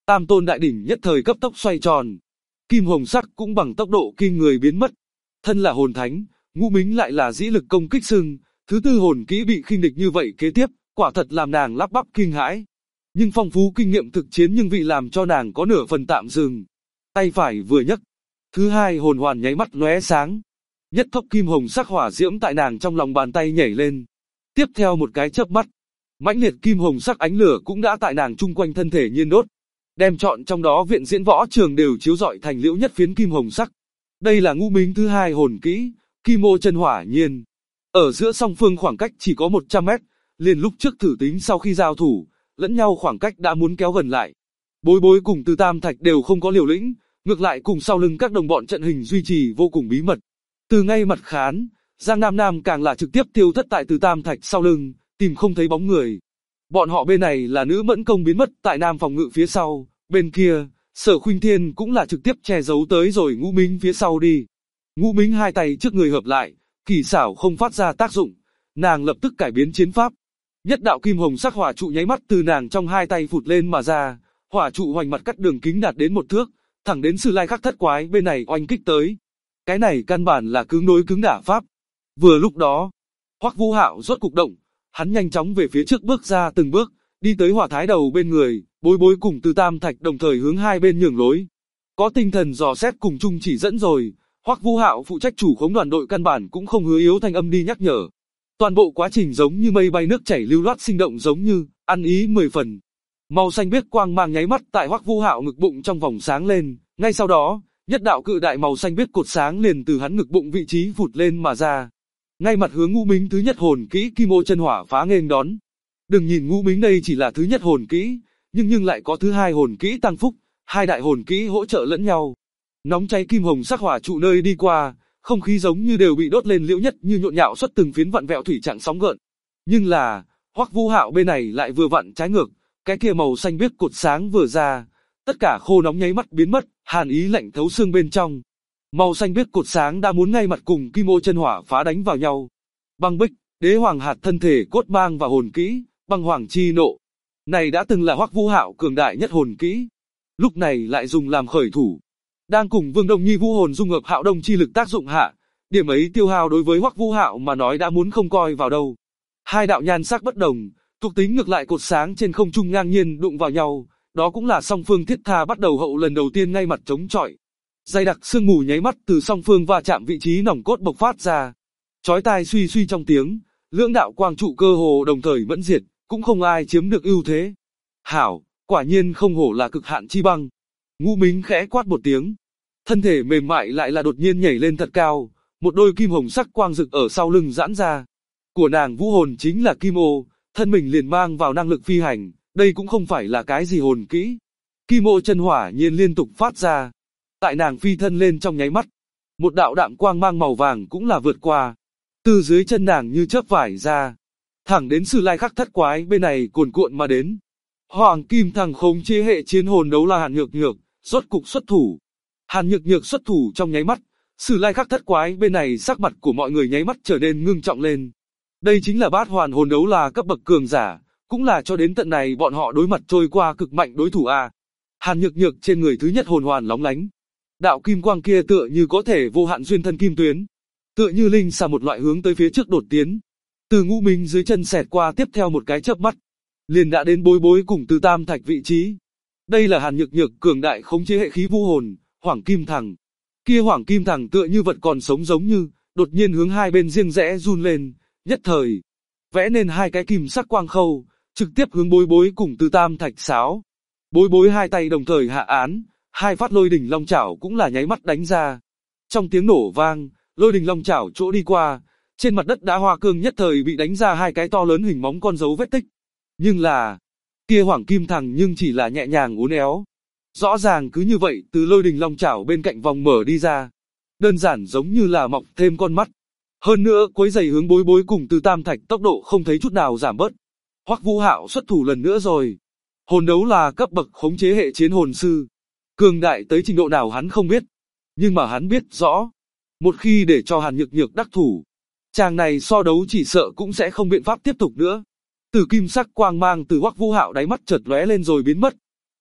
Tam tôn đại đỉnh nhất thời cấp tốc xoay tròn. Kim hồng sắc cũng bằng tốc độ kinh người biến mất. Thân là hồn thánh, Ngũ Mính lại là dĩ lực công kích xưng, thứ tư hồn kỹ bị khinh địch như vậy kế tiếp, quả thật làm nàng lắp bắp kinh hãi. Nhưng phong phú kinh nghiệm thực chiến nhưng vị làm cho nàng có nửa phần tạm dừng. Tay phải vừa nhấc, thứ hai hồn hoàn nháy mắt lóe sáng. Nhất thốc kim hồng sắc hỏa diễm tại nàng trong lòng bàn tay nhảy lên. Tiếp theo một cái chớp mắt, mãnh liệt kim hồng sắc ánh lửa cũng đã tại nàng chung quanh thân thể nhiên đốt, đem trọn trong đó viện diễn võ trường đều chiếu rọi thành liễu nhất phiến kim hồng sắc. Đây là Ngũ Mính thứ hai hồn kỹ, Kim Ô Chân Hỏa Nhiên. Ở giữa song phương khoảng cách chỉ có 100 mét, liền lúc trước thử tính sau khi giao thủ, lẫn nhau khoảng cách đã muốn kéo gần lại. Bối Bối cùng Từ Tam Thạch đều không có liều lĩnh, ngược lại cùng sau lưng các đồng bọn trận hình duy trì vô cùng bí mật. Từ ngay mặt khán, Giang Nam Nam càng là trực tiếp tiêu thất tại Từ Tam Thạch sau lưng, tìm không thấy bóng người. Bọn họ bên này là nữ mẫn công biến mất tại Nam phòng ngự phía sau, bên kia, Sở Khuynh Thiên cũng là trực tiếp che giấu tới rồi Ngũ Mính phía sau đi. Ngũ Mính hai tay trước người hợp lại, kỳ xảo không phát ra tác dụng, nàng lập tức cải biến chiến pháp. Nhất đạo kim hồng sắc hỏa trụ nháy mắt từ nàng trong hai tay phụt lên mà ra, hỏa trụ hoành mặt cắt đường kính đạt đến 1 thước, thẳng đến Sử Lai Khắc Thất Quái bên này oanh kích tới. Cái này căn bản là cứng đối cứng đả pháp. Vừa lúc đó, Hoắc Vũ Hạo rốt cục động, hắn nhanh chóng về phía trước bước ra từng bước, đi tới Hỏa Thái Đầu bên người, Bối Bối cùng Từ Tam Thạch đồng thời hướng hai bên nhường lối. Có tinh thần dò xét cùng chung chỉ dẫn rồi, Hoắc Vũ Hạo phụ trách chủ khống đoàn đội căn bản cũng không hứa yếu thanh âm đi nhắc nhở. Toàn bộ quá trình giống như mây bay nước chảy lưu loát sinh động giống như, ăn ý 10 phần. Màu xanh biếc quang mang nháy mắt tại Hoắc Vũ Hạo ngực bụng trong vòng sáng lên, ngay sau đó, nhất đạo cự đại màu xanh biếc cột sáng liền từ hắn ngực bụng vị trí vụt lên mà ra. Ngay mặt hướng Ngũ Mính thứ nhất hồn kỹ Kim Ô Chân Hỏa phá nghênh đón. Đừng nhìn Ngũ Mính đây chỉ là thứ nhất hồn kỹ, nhưng lại có thứ hai hồn kỹ tăng phúc, hai đại hồn kỹ hỗ trợ lẫn nhau. Nóng cháy kim hồng sắc hỏa trụ nơi đi qua, không khí giống như đều bị đốt lên liễu nhất như nhộn nhạo xuất từng phiến vặn vẹo thủy trạng sóng gợn. Nhưng là, Hoắc Vũ Hạo bên này lại vừa vặn trái ngược, cái kia màu xanh biếc cột sáng vừa ra, tất cả khô nóng nháy mắt biến mất, hàn ý lạnh thấu xương bên trong. Màu xanh biếc cột sáng đã muốn ngay mặt cùng Kim Ô Chân Hỏa phá đánh vào nhau. Băng Bích, Đế Hoàng hạt thân thể cốt mang và hồn kỹ, Băng Hoàng chi nộ. Này đã từng là Hoắc Vũ Hạo cường đại nhất hồn kỹ, lúc này lại dùng làm khởi thủ. Đang cùng Vương Đông Nhi vũ hồn dung hợp Hạo Đông chi lực tác dụng hạ, điểm ấy tiêu hao đối với Hoắc Vũ Hạo mà nói đã muốn không coi vào đâu. Hai đạo nhan sắc bất đồng, thuộc tính ngược lại cột sáng trên không trung ngang nhiên đụng vào nhau, đó cũng là song phương thiết tha bắt đầu hậu lần đầu tiên ngay mặt chống chọi. Dày đặc sương mù nháy mắt từ song phương va chạm vị trí nòng cốt bộc phát ra. Chói tai suy suy trong tiếng, lưỡng đạo quang trụ cơ hồ đồng thời mẫn diệt, cũng không ai chiếm được ưu thế. Hảo, quả nhiên không hổ là cực hạn chi băng. Ngũ Mính khẽ quát một tiếng, thân thể mềm mại lại là đột nhiên nhảy lên thật cao, một đôi kim hồng sắc quang rực ở sau lưng giãn ra. Của nàng vũ hồn chính là Kim Ô, thân mình liền mang vào năng lực phi hành, đây cũng không phải là cái gì hồn kỹ. Kim Ô Chân Hỏa Nhiên liên tục phát ra, tại nàng phi thân lên trong nháy mắt, một đạo đạm quang mang màu vàng cũng là vượt qua, từ dưới chân nàng như chớp vải ra, thẳng đến Sử Lai Khắc Thất Quái bên này cuồn cuộn mà đến. Hoàng Kim Thằng khống chế hệ chiến hồn đấu là Hàn Nhược Nhược, rốt cục xuất thủ. Hàn Nhược Nhược xuất thủ trong nháy mắt, Sử Lai Khắc Thất Quái bên này sắc mặt của mọi người nháy mắt trở nên ngưng trọng lên. Đây chính là bát hoàn hồn đấu là cấp bậc cường giả, cũng là cho đến tận này bọn họ đối mặt trôi qua cực mạnh đối thủ a. Hàn Nhược Nhược trên người thứ nhất hồn hoàn lóng lánh, đạo kim quang kia tựa như có thể vô hạn duyên thân kim tuyến, tựa như linh xà một loại hướng tới phía trước đột tiến. Từ Ngũ Mính dưới chân xẹt qua tiếp theo một cái chớp mắt, liền đã đến Bối Bối cùng Từ Tam Thạch vị trí. Đây là Hàn Nhược Nhược cường đại khống chế hệ khí vũ hồn, Hoàng Kim Thằng. Kia Hoàng Kim Thằng tựa như vật còn sống giống như, đột nhiên hướng hai bên riêng rẽ run lên, nhất thời vẽ nên hai cái kim sắc quang khâu, trực tiếp hướng Bối Bối cùng Từ Tam Thạch sáo. Bối Bối hai tay đồng thời hạ án, hai phát lôi đỉnh long chảo cũng là nháy mắt đánh ra. Trong tiếng nổ vang, lôi đỉnh long chảo chỗ đi qua, trên mặt đất đá hoa cương nhất thời bị đánh ra hai cái to lớn hình móng con dấu vết tích. Nhưng là, kia Hoàng Kim Thằng nhưng chỉ là nhẹ nhàng uốn éo. Rõ ràng cứ như vậy từ lôi đỉnh long chảo bên cạnh vòng mở đi ra. Đơn giản giống như là mọc thêm con mắt. Hơn nữa quấy giày hướng Bối Bối cùng Từ Tam Thạch tốc độ không thấy chút nào giảm bớt. Hoắc Vũ Hạo xuất thủ lần nữa rồi. Hồn đấu là cấp bậc khống chế hệ chiến hồn sư. Cường đại tới trình độ nào hắn không biết. Nhưng mà hắn biết rõ. Một khi để cho Hàn Nhược Nhược đắc thủ, chàng này so đấu chỉ sợ cũng sẽ không biện pháp tiếp tục nữa. Từ kim sắc quang mang từ Hoắc Vũ Hạo đáy mắt chợt lóe lên rồi biến mất.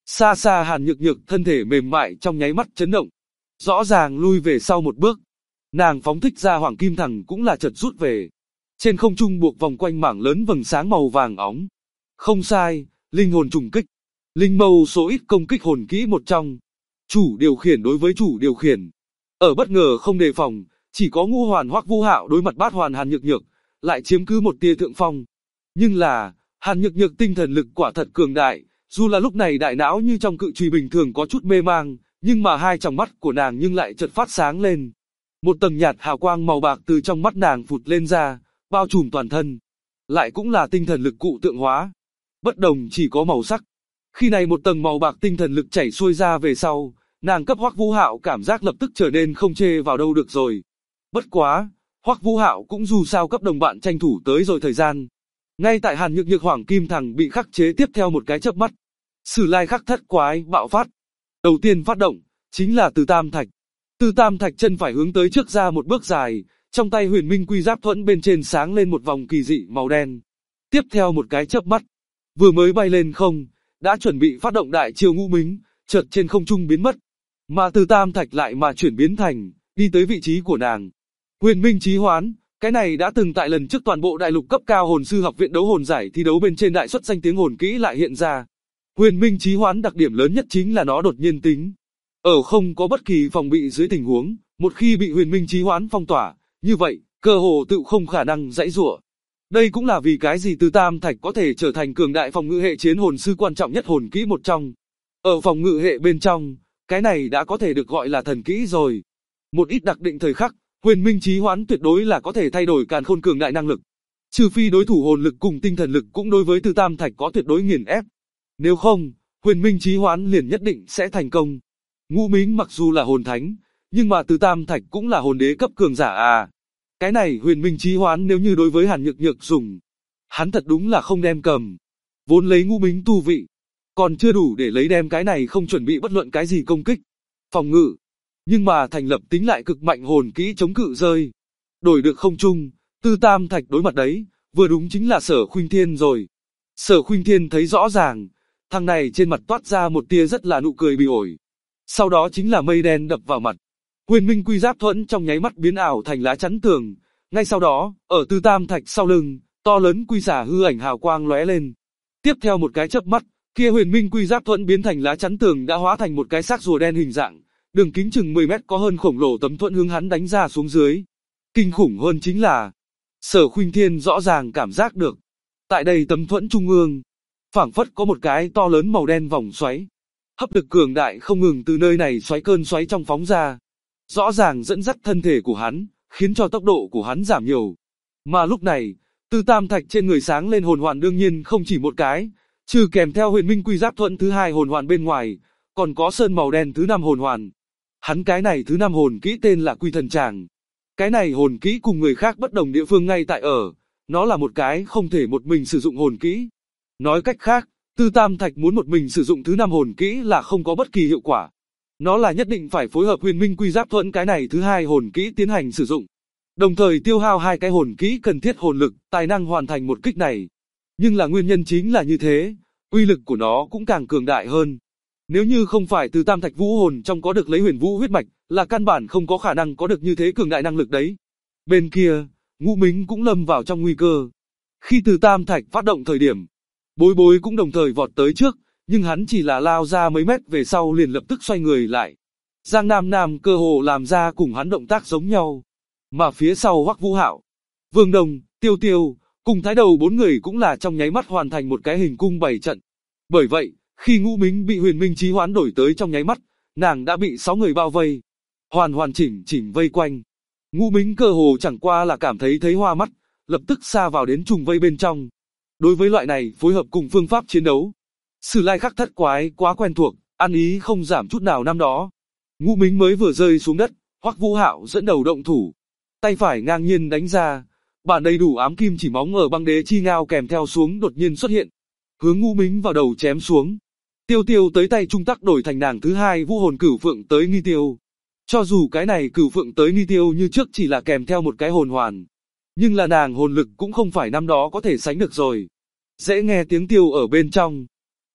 Xa xa Hàn Nhược Nhược thân thể mềm mại trong nháy mắt chấn động, rõ ràng lui về sau một bước. Nàng phóng thích ra hoàng kim thẳng cũng là chợt rút về. Trên không trung buộc vòng quanh mảng lớn vầng sáng màu vàng óng. Không sai, linh hồn trùng kích. Linh mâu số ít công kích hồn kỹ một trong. Chủ điều khiển đối với chủ điều khiển. Ở bất ngờ không đề phòng, chỉ có Ngũ Hoàn Hoắc Vũ Hạo đối mặt bát hoàn Hàn Nhược Nhược, lại chiếm cứ một tia thượng phong. Nhưng là, Hàn Nhược Nhược tinh thần lực quả thật cường đại, dù là lúc này đại não như trong cự chùy bình thường có chút mê mang, nhưng mà hai tròng mắt của nàng nhưng lại chợt phát sáng lên. Một tầng nhạt hào quang màu bạc từ trong mắt nàng phụt lên ra, bao trùm toàn thân. Lại cũng là tinh thần lực cụ tượng hóa. Bất đồng chỉ có màu sắc. Khi này một tầng màu bạc tinh thần lực chảy xuôi ra về sau, nàng cấp Hoắc Vũ Hạo cảm giác lập tức trở nên không chê vào đâu được rồi. Bất quá, Hoắc Vũ Hạo cũng dù sao cấp đồng bạn tranh thủ tới rồi thời gian. Ngay tại Hàn Nhược Nhược hoàng kim thằng bị khắc chế tiếp theo một cái chớp mắt. Sử lai khắc thất quái bạo phát. Đầu tiên phát động, chính là Từ Tam Thạch. Từ Tam Thạch chân phải hướng tới trước ra một bước dài, trong tay Huyền Minh Quy Giáp thuẫn bên trên sáng lên một vòng kỳ dị màu đen. Tiếp theo một cái chớp mắt, vừa mới bay lên không, đã chuẩn bị phát động đại chiêu Ngũ Mính, chợt trên không trung biến mất. Mà Từ Tam Thạch lại mà chuyển biến thành, đi tới vị trí của nàng. Huyền Minh Chí Hoán, cái này đã từng tại lần trước toàn bộ đại lục cấp cao hồn sư học viện đấu hồn giải thi đấu bên trên đại xuất danh tiếng hồn kỹ lại hiện ra. Huyền Minh Chí Hoán đặc điểm lớn nhất chính là nó đột nhiên tính. Ở không có bất kỳ phòng bị dưới tình huống, một khi bị Huyền Minh Chí Hoán phong tỏa, như vậy, cơ hồ tự không khả năng giãy giụa. Đây cũng là vì cái gì Từ Tam Thạch có thể trở thành cường đại phòng ngự hệ chiến hồn sư quan trọng nhất hồn kỹ một trong. Ở phòng ngự hệ bên trong, cái này đã có thể được gọi là thần kỹ rồi. Một ít đặc định thời khắc, Huyền Minh Chí Hoán tuyệt đối là có thể thay đổi càn khôn cường đại năng lực. Trừ phi đối thủ hồn lực cùng tinh thần lực cũng đối với Từ Tam Thạch có tuyệt đối nghiền ép. Nếu không, Huyền Minh Chí Hoán liền nhất định sẽ thành công. Ngũ Mính mặc dù là hồn thánh, nhưng mà Từ Tam Thạch cũng là hồn đế cấp cường giả à. Cái này Huyền Minh Chí Hoán nếu như đối với Hàn Nhược Nhược dùng, hắn thật đúng là không đem cầm. Vốn lấy Ngũ Mính tu vị, còn chưa đủ để lấy đem cái này không chuẩn bị bất luận cái gì công kích, phòng ngự. Nhưng mà thành lập tính lại cực mạnh hồn kỹ chống cự rơi. Đổi được không chung, Từ Tam Thạch đối mặt đấy, vừa đúng chính là Sở Khuynh Thiên rồi. Sở Khuynh Thiên thấy rõ ràng, thằng này trên mặt toát ra một tia rất là nụ cười bị ổi. Sau đó chính là mây đen đập vào mặt. Huyền Minh Quy Giáp thuẫn trong nháy mắt biến ảo thành lá chắn tường. Ngay sau đó, ở Từ Tam Thạch sau lưng, to lớn quy xả hư ảnh hào quang lóe lên. Tiếp theo một cái chớp mắt, kia Huyền Minh Quy Giáp thuẫn biến thành lá chắn tường đã hóa thành một cái xác rùa đen hình dạng, đường kính chừng 10 mét có hơn khổng lồ tấm thuẫn hướng hắn đánh ra xuống dưới. Kinh khủng hơn chính là, Sở Khuynh Thiên rõ ràng cảm giác được, tại đây tấm thuẫn trung ương, phảng phất có một cái to lớn màu đen vòng xoáy. Hấp lực cường đại không ngừng từ nơi này xoáy cơn xoáy trong phóng ra. Rõ ràng dẫn dắt thân thể của hắn, khiến cho tốc độ của hắn giảm nhiều. Mà lúc này, Từ Tam Thạch trên người sáng lên hồn hoàn đương nhiên không chỉ một cái, trừ kèm theo Huyền Minh Quy Giáp thuẫn thứ hai hồn hoàn bên ngoài, còn có sơn màu đen thứ 5 hồn hoàn. Hắn cái này thứ 5 hồn kỹ tên là Quy Thần Tràng. Cái này hồn kỹ cùng người khác bất đồng địa phương ngay tại ở, nó là một cái không thể một mình sử dụng hồn kỹ. Nói cách khác, Từ Tam Thạch muốn một mình sử dụng thứ 5 hồn kỹ là không có bất kỳ hiệu quả. Nó là nhất định phải phối hợp Huyền Minh Quy Giáp thuẫn cái này thứ hai hồn kỹ tiến hành sử dụng. Đồng thời tiêu hao hai cái hồn kỹ cần thiết hồn lực, tài năng hoàn thành một kích này. Nhưng là nguyên nhân chính là như thế, uy lực của nó cũng càng cường đại hơn. Nếu như không phải Từ Tam Thạch vũ hồn trong có được lấy huyền vũ huyết mạch, là căn bản không có khả năng có được như thế cường đại năng lực đấy. Bên kia, Ngũ Mính cũng lâm vào trong nguy cơ. Khi Từ Tam Thạch phát động thời điểm, Bối Bối cũng đồng thời vọt tới trước, nhưng hắn chỉ là lao ra mấy mét về sau liền lập tức xoay người lại. Giang Nam Nam cơ hồ làm ra cùng hắn động tác giống nhau. Mà phía sau Hoắc Vũ Hạo, Vương Đồng, Tiêu Tiêu, cùng Thái Đầu bốn người cũng là trong nháy mắt hoàn thành một cái hình cung 7 trận. Bởi vậy, khi Ngũ Mính bị Huyền Minh Chí Hoán đổi tới trong nháy mắt, nàng đã bị 6 người bao vây, hoàn chỉnh vây quanh. Ngũ Mính cơ hồ chẳng qua là cảm thấy hoa mắt, lập tức xa vào đến trùng vây bên trong. Đối với loại này phối hợp cùng phương pháp chiến đấu, Sử lai khắc thất quái quá quen thuộc, ăn ý không giảm chút nào năm đó. Ngũ Mính mới vừa rơi xuống đất, Hoắc Vũ Hạo dẫn đầu động thủ, tay phải ngang nhiên đánh ra, bản đầy đủ ám kim chỉ móng ở băng đế chi ngao kèm theo xuống đột nhiên xuất hiện, hướng Ngũ Mính vào đầu chém xuống. Tiêu Tiêu tới tay trung tắc đổi thành nàng thứ hai vũ hồn cửu phượng tới nghi tiêu. Cho dù cái này cửu phượng tới nghi tiêu như trước chỉ là kèm theo một cái hồn hoàn, nhưng là nàng hồn lực cũng không phải năm đó có thể sánh được rồi. Dễ nghe tiếng tiêu ở bên trong.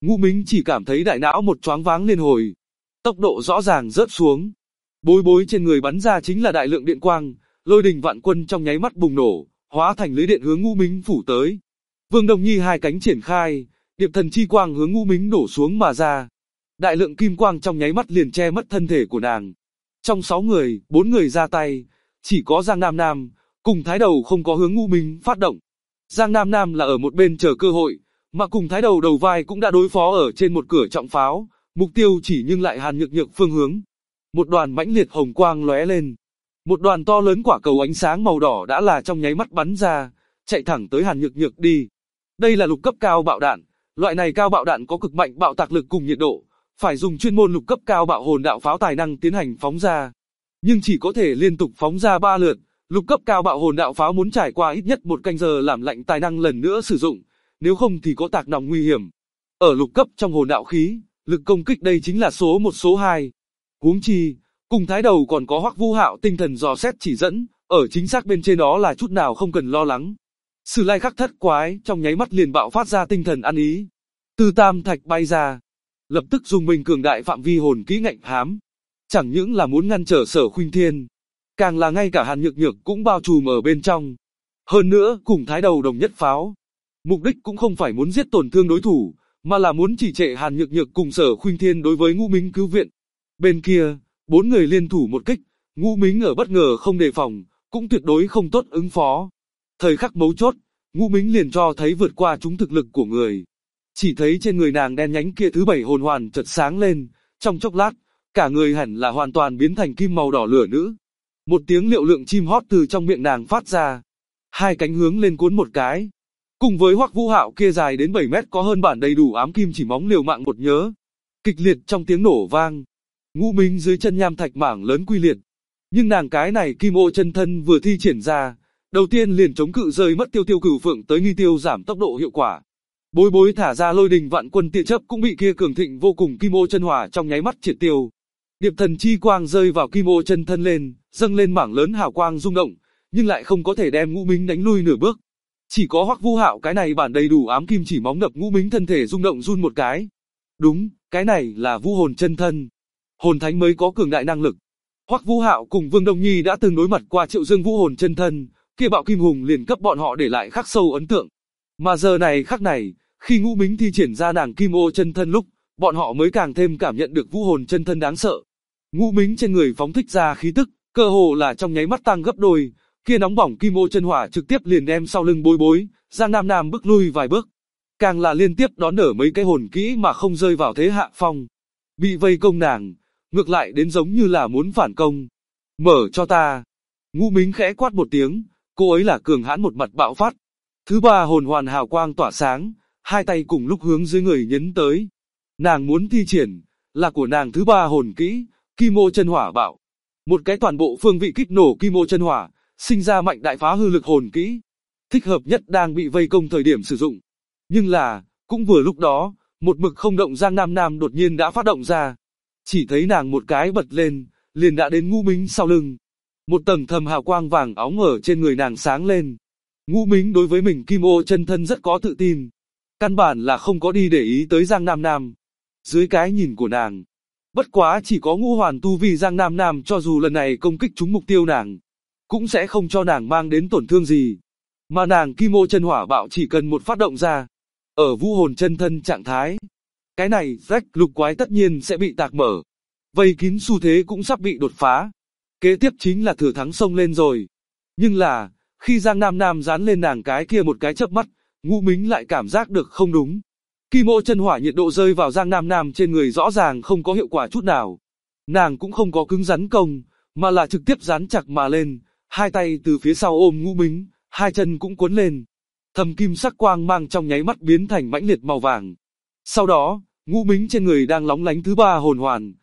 Ngũ Mính chỉ cảm thấy đại não một choáng váng liên hồi. Tốc độ rõ ràng rớt xuống. Bối bối trên người bắn ra chính là đại lượng điện quang, lôi đình vạn quân trong nháy mắt bùng nổ, hóa thành lưới điện hướng Ngũ Mính phủ tới. Vương Đông Nhi hai cánh triển khai, điệp thần chi quang hướng Ngũ Mính đổ xuống mà ra. Đại lượng kim quang trong nháy mắt liền che mất thân thể của nàng. Trong 6 người, 4 người ra tay, chỉ có Giang Nam Nam cùng Thái Đầu không có hướng Ngũ Mính phát động. Giang Nam Nam là ở một bên chờ cơ hội, mà cùng Thái Đầu đầu vai cũng đã đối phó ở trên một cửa trọng pháo, mục tiêu chỉ nhưng lại Hàn Nhược Nhược phương hướng. Một đoàn mãnh liệt hồng quang lóe lên. Một đoàn to lớn quả cầu ánh sáng màu đỏ đã là trong nháy mắt bắn ra, chạy thẳng tới Hàn Nhược Nhược đi. Đây là lục cấp cao bạo đạn, loại này cao bạo đạn có cực mạnh bạo tạc lực cùng nhiệt độ, phải dùng chuyên môn lục cấp cao bạo hồn đạo pháo tài năng tiến hành phóng ra. Nhưng chỉ có thể liên tục phóng ra 3 lượt, lục cấp cao bạo hồn đạo pháo muốn trải qua ít nhất 1 canh giờ làm lạnh tài năng lần nữa sử dụng, nếu không thì có tạc nòng nguy hiểm. Ở lục cấp trong hồn đạo khí, lực công kích đây chính là số 1 số 2. Huống chi, cùng Thái Đầu còn có Hoắc Vũ Hạo tinh thần dò xét chỉ dẫn, ở chính xác bên trên đó là chút nào không cần lo lắng. Sử Lai Khắc Thất Quái trong nháy mắt liền bạo phát ra tinh thần ăn ý. Từ tam thạch bay ra, lập tức dùng mình cường đại phạm vi hồn kỹ ngạnh hám. Chẳng những là muốn ngăn trở Sở Khuynh Thiên, càng là ngay cả Hàn Nhược Nhược cũng bao trùm ở bên trong. Hơn nữa, cùng Thái Đầu đồng nhất pháo. Mục đích cũng không phải muốn giết tổn thương đối thủ, mà là muốn chỉ trệ Hàn Nhược Nhược cùng Sở Khuynh Thiên đối với Ngũ Mính cứu viện. Bên kia, 4 người liên thủ một kích, Ngũ Mính ở bất ngờ không đề phòng, cũng tuyệt đối không tốt ứng phó. Thời khắc mấu chốt, Ngũ Mính liền cho thấy vượt qua chúng thực lực của người. Chỉ thấy trên người nàng đen nhánh kia thứ 7 hồn hoàn chợt sáng lên, trong chốc lát, cả người hẳn là hoàn toàn biến thành kim màu đỏ lửa nữ. Một tiếng liệu lượng chim hót từ trong miệng nàng phát ra, hai cánh hướng lên cuốn một cái. Cùng với Hoắc Vũ Hạo kia dài đến 7 mét có hơn bản đầy đủ ám kim chỉ móng liều mạng một nhớ. Kịch liệt trong tiếng nổ vang, Ngũ Mính dưới chân nham thạch mảng lớn quy liệt. Nhưng nàng cái này kim ô chân thân vừa thi triển ra, đầu tiên liền chống cự rơi mất tiêu tiêu cửu phượng tới nghi tiêu giảm tốc độ hiệu quả. Bối bối thả ra lôi đình vạn quân tia chớp cũng bị kia cường thịnh vô cùng kim ô chân hỏa trong nháy mắt triệt tiêu. Điệp thần chi quang rơi vào kim ô chân thân lên, dâng lên mảng lớn hào quang rung động, nhưng lại không có thể đem Ngũ Mính đánh lui nửa bước. Chỉ có Hoắc Vũ Hạo cái này bản đầy đủ ám kim chỉ móng đập Ngũ Mính thân thể rung động run một cái. Đúng, cái này là vũ hồn chân thân. Hồn thánh mới có cường đại năng lực. Hoắc Vũ Hạo cùng Vương Đông Nhi đã từng đối mặt qua Triệu Dương vũ hồn chân thân, kia bạo kim hùng liền cấp bọn họ để lại khắc sâu ấn tượng. Mà giờ này khắc này, khi Ngũ Mính thi triển ra nàng kim ô chân thân lúc, bọn họ mới càng thêm cảm nhận được vũ hồn chân thân đáng sợ. Ngũ Mính trên người phóng thích ra khí tức, cơ hồ là trong nháy mắt tăng gấp đôi, kia nóng bỏng kim ô chân hỏa trực tiếp liền đem sau lưng bối bối, Giang Nam Nam bước lui vài bước. Càng là liên tiếp đón đỡ mấy cái hồn kỹ mà không rơi vào thế hạ phong. Bị vây công nàng, ngược lại đến giống như là muốn phản công. Mở cho ta. Ngũ Mính khẽ quát một tiếng, cô ấy là cường hãn một mặt bạo phát. Thứ 3 hồn hoàn hào quang tỏa sáng, hai tay cùng lúc hướng dưới người nhấn tới. Nàng muốn thi triển, là của nàng thứ 3 hồn kỹ, kim ô chân hỏa bạo. Một cái toàn bộ phương vị kích nổ kim ô chân hỏa, sinh ra mạnh đại phá hư lực hồn kỹ. Thích hợp nhất đang bị vây công thời điểm sử dụng. Nhưng là, cũng vừa lúc đó, một mực không động Giang Nam Nam đột nhiên đã phát động ra. Chỉ thấy nàng một cái bật lên, liền đã đến Ngũ Mính sau lưng. Một tầng thầm hào quang vàng óng ở trên người nàng sáng lên. Ngũ Mính đối với mình kim ô chân thân rất có tự tin. Căn bản là không có đi để ý tới Giang Nam Nam. Dưới cái nhìn của nàng, bất quá chỉ có ngũ hoàn tu vi Giang Nam Nam cho dù lần này công kích trúng mục tiêu nàng, cũng sẽ không cho nàng mang đến tổn thương gì. Mà nàng kim ô chân hỏa bạo chỉ cần một phát động ra, ở vũ hồn chân thân trạng thái, cái này rách lục quái tất nhiên sẽ bị tạc mở. Vây kín xu thế cũng sắp bị đột phá. Kế tiếp chính là thừa thắng xông lên rồi. Nhưng là, khi Giang Nam Nam dán lên nàng cái kia một cái chớp mắt, Ngũ Mính lại cảm giác được không đúng. Kim ô chân hỏa nhiệt độ rơi vào Giang Nam Nam trên người rõ ràng không có hiệu quả chút nào. Nàng cũng không có cứng rắn công, mà là trực tiếp dán chặt mà lên, hai tay từ phía sau ôm Ngũ Mính, hai chân cũng cuốn lên. Thầm kim sắc quang mang trong nháy mắt biến thành mãnh liệt màu vàng. Sau đó, Ngũ Mính trên người đang lóng lánh thứ 3 hồn hoàn,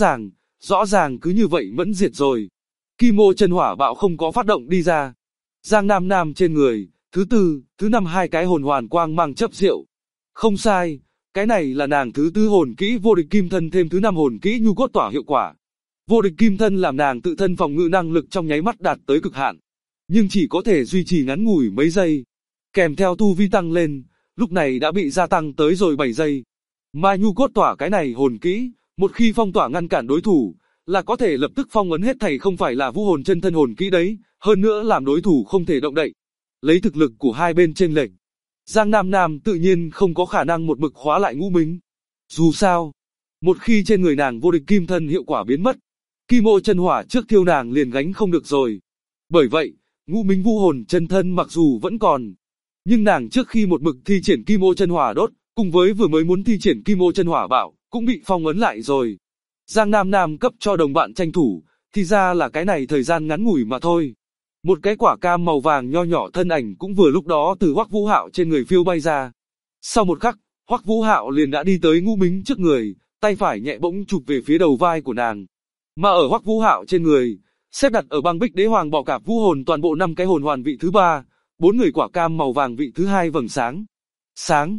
rõ ràng cứ như vậy mẫn diệt rồi. Kim ô chân hỏa bạo không có phát động đi ra. Giang Nam Nam trên người, thứ 4, thứ 5 hai cái hồn hoàn quang mang chấp diệu. Không sai, cái này là nàng thứ 4 hồn kỹ vô địch kim thân thêm thứ 5 hồn kỹ nhu cốt tỏa hiệu quả. Vô địch kim thân làm nàng tự thân phòng ngự năng lực trong nháy mắt đạt tới cực hạn, nhưng chỉ có thể duy trì ngắn ngủi mấy giây. Kèm theo tu vi tăng lên, lúc này đã bị gia tăng tới rồi 7 giây. Mà nhu cốt tỏa cái này hồn kỹ, một khi phong tỏa ngăn cản đối thủ, là có thể lập tức phong ấn hết thảy, không phải là vũ hồn chân thân hồn kỹ đấy, hơn nữa làm đối thủ không thể động đậy. Lấy thực lực của hai bên chênh lệch, Giang Nam Nam tự nhiên không có khả năng một mực khóa lại Ngũ Mính. Dù sao, một khi trên người nàng vô địch kim thân hiệu quả biến mất, kim ô chân hỏa trước thiêu nàng liền gánh không được rồi. Bởi vậy, Ngũ Mính vũ hồn chân thân mặc dù vẫn còn, nhưng nàng trước khi một mực thi triển kim ô chân hỏa đốt, cùng với vừa mới muốn thi triển kim ô chân hỏa bạo, cũng bị phong ấn lại rồi. Giang Nam Nam cấp cho đồng bạn tranh thủ, thì ra là cái này thời gian ngắn ngủi mà thôi. Một cái quả cam màu vàng nho nhỏ thân ảnh cũng vừa lúc đó từ Hoắc Vũ Hạo trên người phiêu bay ra. Sau một khắc, Hoắc Vũ Hạo liền đã đi tới Ngũ Mính trước người, tay phải nhẹ bỗng chụp về phía đầu vai của nàng. Mà ở Hoắc Vũ Hạo trên người, xếp đặt ở băng bích đế hoàng bọ cạp vũ hồn toàn bộ 5 cái hồn hoàn vị thứ 3, 4 người quả cam màu vàng vị thứ 2 vầng sáng. Sáng.